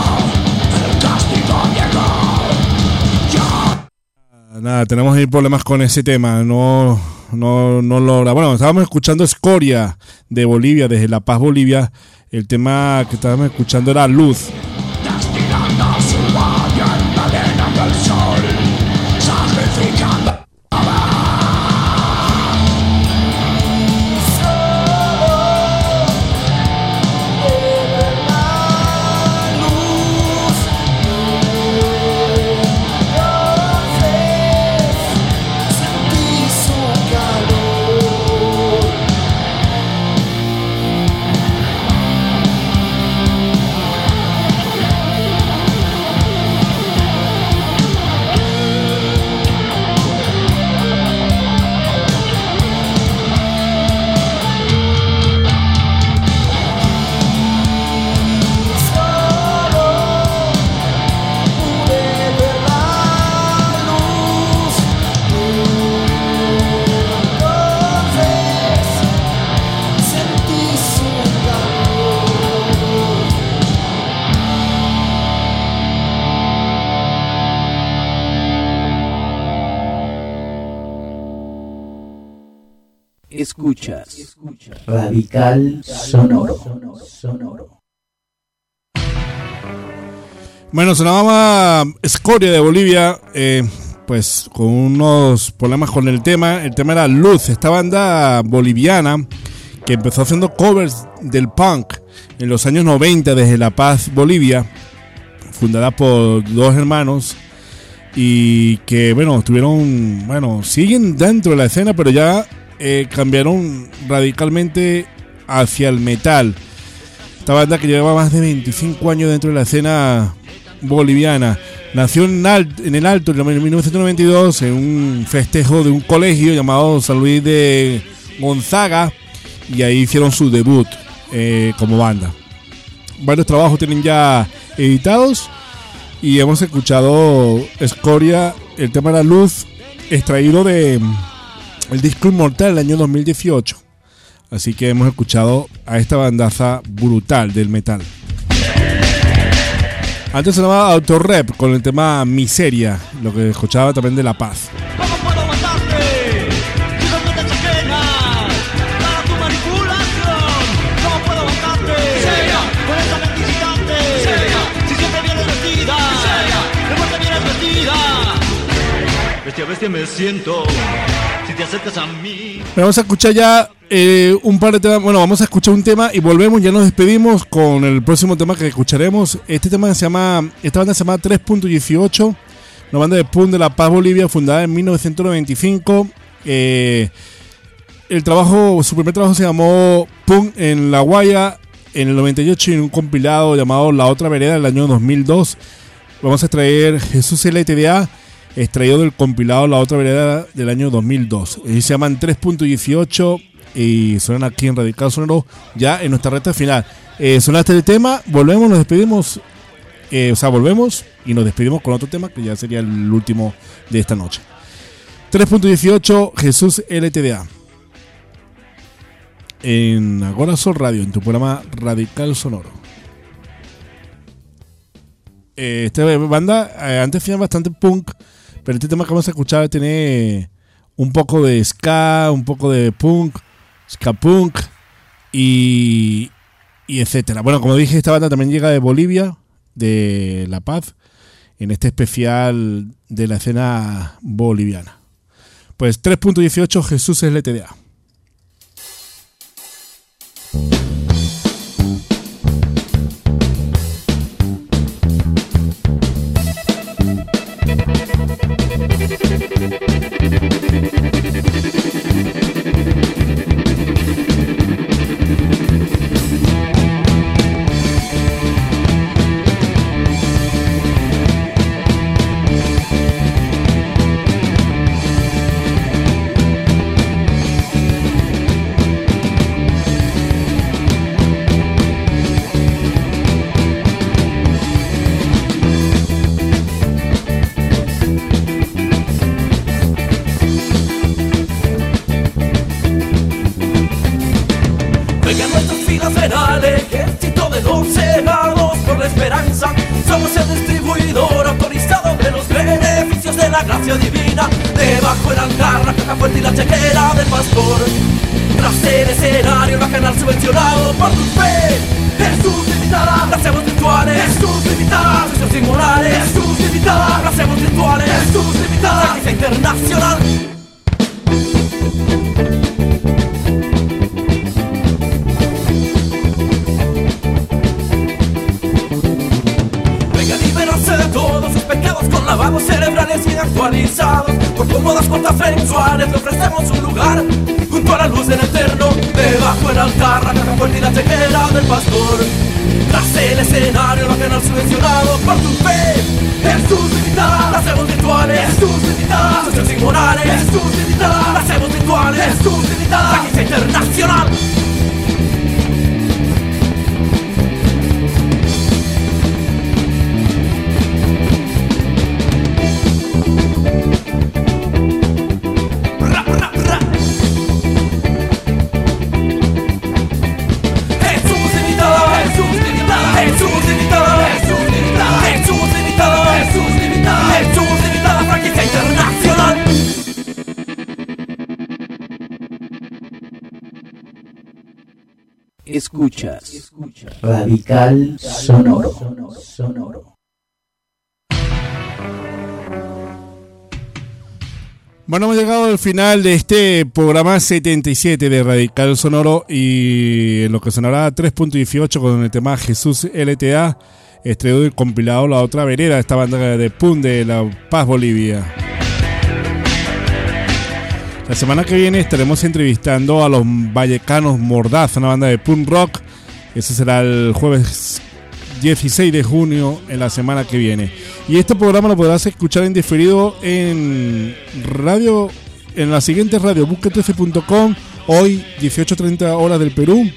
J: Nada, tenemos ahí problemas con ese tema. No, no, no logra. Bueno, estábamos escuchando Escoria de Bolivia, desde La Paz, Bolivia. El tema que estábamos escuchando era Luz.
I: Escuchas Radical Sonoro. Sonoro.
J: Bueno, sonaba Escoria de Bolivia, eh, pues con unos problemas con el tema. El tema era Luz, esta banda boliviana que empezó haciendo covers del punk en los años noventa desde La Paz, Bolivia, fundada por dos hermanos y que, bueno, estuvieron, bueno, siguen dentro de la escena, pero ya eh, cambiaron radicalmente hacia el metal. Esta banda que lleva más de veinticinco años dentro de la escena boliviana. Nació en, Alt, en el Alto en mil novecientos noventa y dos en un festejo de un colegio llamado San Luis de Gonzaga, y ahí hicieron su debut eh, como banda. Varios trabajos tienen ya editados y hemos escuchado Escoria, el tema de La Luz, extraído de el disco Inmortal del año dos mil dieciocho. Así que hemos escuchado a esta bandaza brutal del metal. Antes se llamaba Autorrep con el tema Miseria, lo que escuchaba también de La Paz.
G: ¿Cómo puedo aguantarte? Si no te apenas para tu manipulación. ¿Cómo puedo aguantarte? Seria, con esa mente incitante. Seria, si siempre vienes vestida. Seria, de muerte vienes vestida. Bestia, bestia me siento. Si te acercas a mí.
J: Vamos a escuchar ya eh, un par de temas. Bueno, vamos a escuchar un tema y volvemos. Ya nos despedimos con el próximo tema que escucharemos. Este tema se llama, esta banda se llama tres punto dieciocho, una banda de punk de La Paz, Bolivia, fundada en mil novecientos noventa y cinco. Eh, el trabajo, su primer trabajo se llamó Punk en La Guaya en el noventa y ocho, y en un compilado llamado La Otra Vereda del año dos mil dos. Vamos a extraer Jesús L T D A, extraído del compilado La Otra Vereda del año dos mil dos. Ellos se llaman tres punto dieciocho y suenan aquí en Radical Sonoro ya en nuestra recta final. Eh, sonaste el tema, volvemos, nos despedimos, eh, o sea, volvemos y nos despedimos con otro tema que ya sería el último de esta noche. tres punto dieciocho, Jesús L T D A. En Agora Sol Radio, en tu programa Radical Sonoro. Eh, esta banda eh, antes hacía bastante punk, pero este tema que vamos a escuchar tiene un poco de ska, un poco de punk, ska punk y, y etcétera. Bueno, como dije, esta banda también llega de Bolivia, de La Paz, en este especial de la escena boliviana. Pues tres punto dieciocho, Jesús L T D A.
G: Divina, debajo el altar, la caja fuerte y la chequera del pastor. Tras el escenario, el bacanal subvencionado por tu fe. Jesús limitará, hacemos virtuales. Jesús limitará, socios inmorales. Jesús limitará, hacemos virtuales. Jesús limitará, franquicia internacional. Venga a liberarse de todos sus pecados con lavados cerebrales y actualizados. Por cómodas cuotas mensuales le ofrecemos un lugar junto a la luz del eterno. Debajo el altar, la caja fuerte y la chequera del pastor. Tras el escenario, el bacanal subvencionado por tu fe. Jesús limitará, hacemos virtuales. Jesús limitará, socios inmorales. Jesús limitará, hacemos virtuales. Jesús limitará, franquicia internacional.
I: Escuchas, Escuchas Radical Sonoro. Sonoro.
J: Bueno, hemos llegado al final de este programa setenta y siete de Radical Sonoro y en lo que sonará tres punto dieciocho con el tema Jesús L T A, estrenado y compilado La Otra Vereda, esta banda de punk de La Paz, Bolivia. La semana que viene estaremos entrevistando a los vallecanos Mordaz, una banda de punk rock. Ese será el jueves dieciséis de junio en la semana que viene. Y este programa lo podrás escuchar en diferido en radio, en la siguiente radio, busque trece punto com, hoy dieciocho treinta horas del Perú.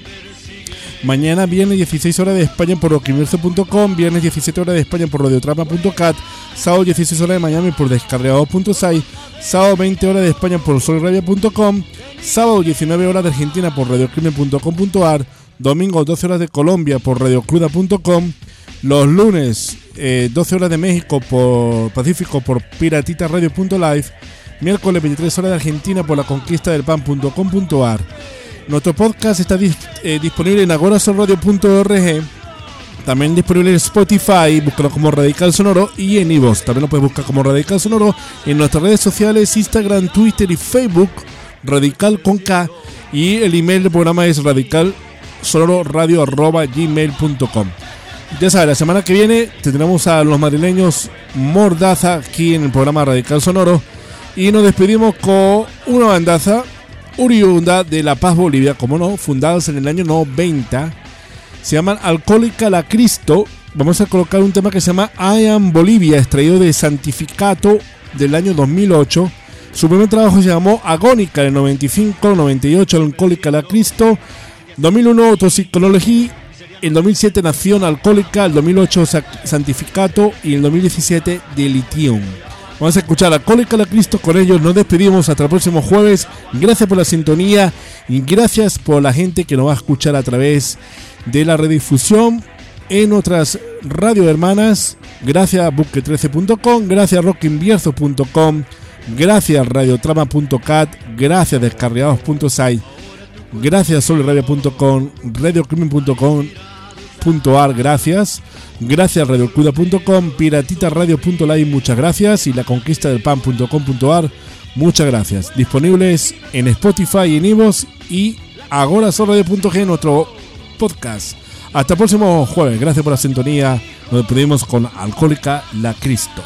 J: Mañana viernes dieciséis horas de España por rockiniverso punto com, viernes diecisiete horas de España por radiotrama punto cat, sábado dieciséis horas de Miami por descargador punto site, sábado veinte horas de España por solradio punto com, sábado diecinueve horas de Argentina por radiocrimen punto com punto ar, domingo doce horas de Colombia por radiocruda punto com, los lunes eh, doce horas de México por Pacífico por piratita radio punto live, miércoles veintitrés horas de Argentina por la conquista del pan punto com punto ar. Nuestro podcast está dis- eh, disponible en agorasolradio punto org, también disponible en Spotify, búscalo como Radical Sonoro, y en iVoox, también lo puedes buscar como Radical Sonoro en nuestras redes sociales, Instagram, Twitter y Facebook, Radical con K, y el email del programa es radicalsonororadio arroba gmail punto com. Ya sabes, la semana que viene tendremos a los madrileños Mordaza aquí en el programa Radical Sonoro, y nos despedimos con una bandaza oriunda de La Paz, Bolivia, como no, fundados en el año noventa. Se llaman Alcohólica la Cristo. Vamos a colocar un tema que se llama I Am Bolivia, extraído de Santificato del año dos mil ocho. Su primer trabajo se llamó Agónica en el noventa y cinco, noventa y ocho, Alcohólica la Cristo. dos mil uno, Autopsicología. En dos mil siete, Nación Alcohólica. El dos mil ocho, Santificato. Y en el dos mil diecisiete, Delitium. Vamos a escuchar Alcohólica la Cristo. Con ellos nos despedimos hasta el próximo jueves. Gracias por la sintonía y gracias por la gente que nos va a escuchar a través de la redifusión en otras radio hermanas. Gracias a busque trece punto com, gracias rockiniverso punto com, gracias radiotrama punto cat, gracias descargados punto site, gracias solradio punto com, radiocrimen punto com punto ar, gracias. Gracias radiocruda punto com, piratita radio punto live, muchas gracias, y la conquista del pan punto com punto ar, muchas gracias. Disponibles en Spotify y en iVoox y agorasolradio punto g, nuestro podcast. Hasta el próximo jueves, gracias por la sintonía. Nos despedimos con Alcohólica la Cristo.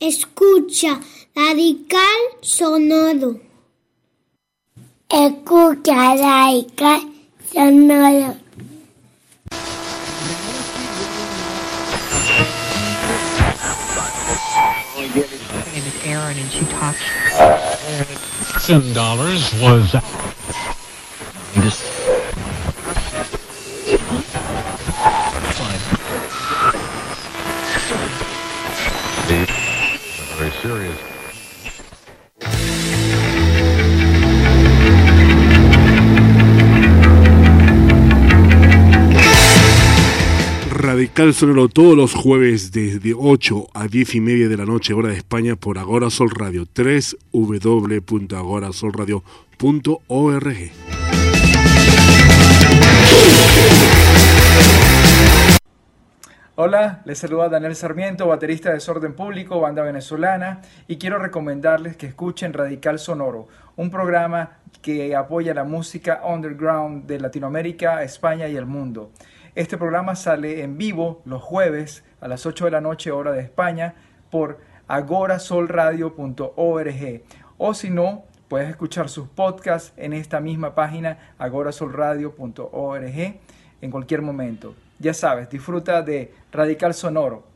H: Escucha Radical Sonoro. Escucha Radical Sonoro.
K: My name is Erin, and she talks.
W: Ten dollars was.
X: Very serious.
Y: Radical Sonoro todos los jueves desde ocho a diez y media de la noche, hora de España, por Agora Sol Radio, doble u doble u doble u punto agora sol radio punto org.
Z: Hola, les saluda Daniel Sarmiento, baterista de Desorden Público, banda venezolana, y quiero recomendarles que escuchen Radical Sonoro, un programa que apoya la música underground de Latinoamérica, España y el mundo. Este programa sale en vivo los jueves a las ocho de la noche, hora de España, por agora sol radio punto org. O si no, puedes escuchar sus podcasts en esta misma página, agora sol radio punto org, en cualquier momento. Ya sabes, disfruta de Radical Sonoro.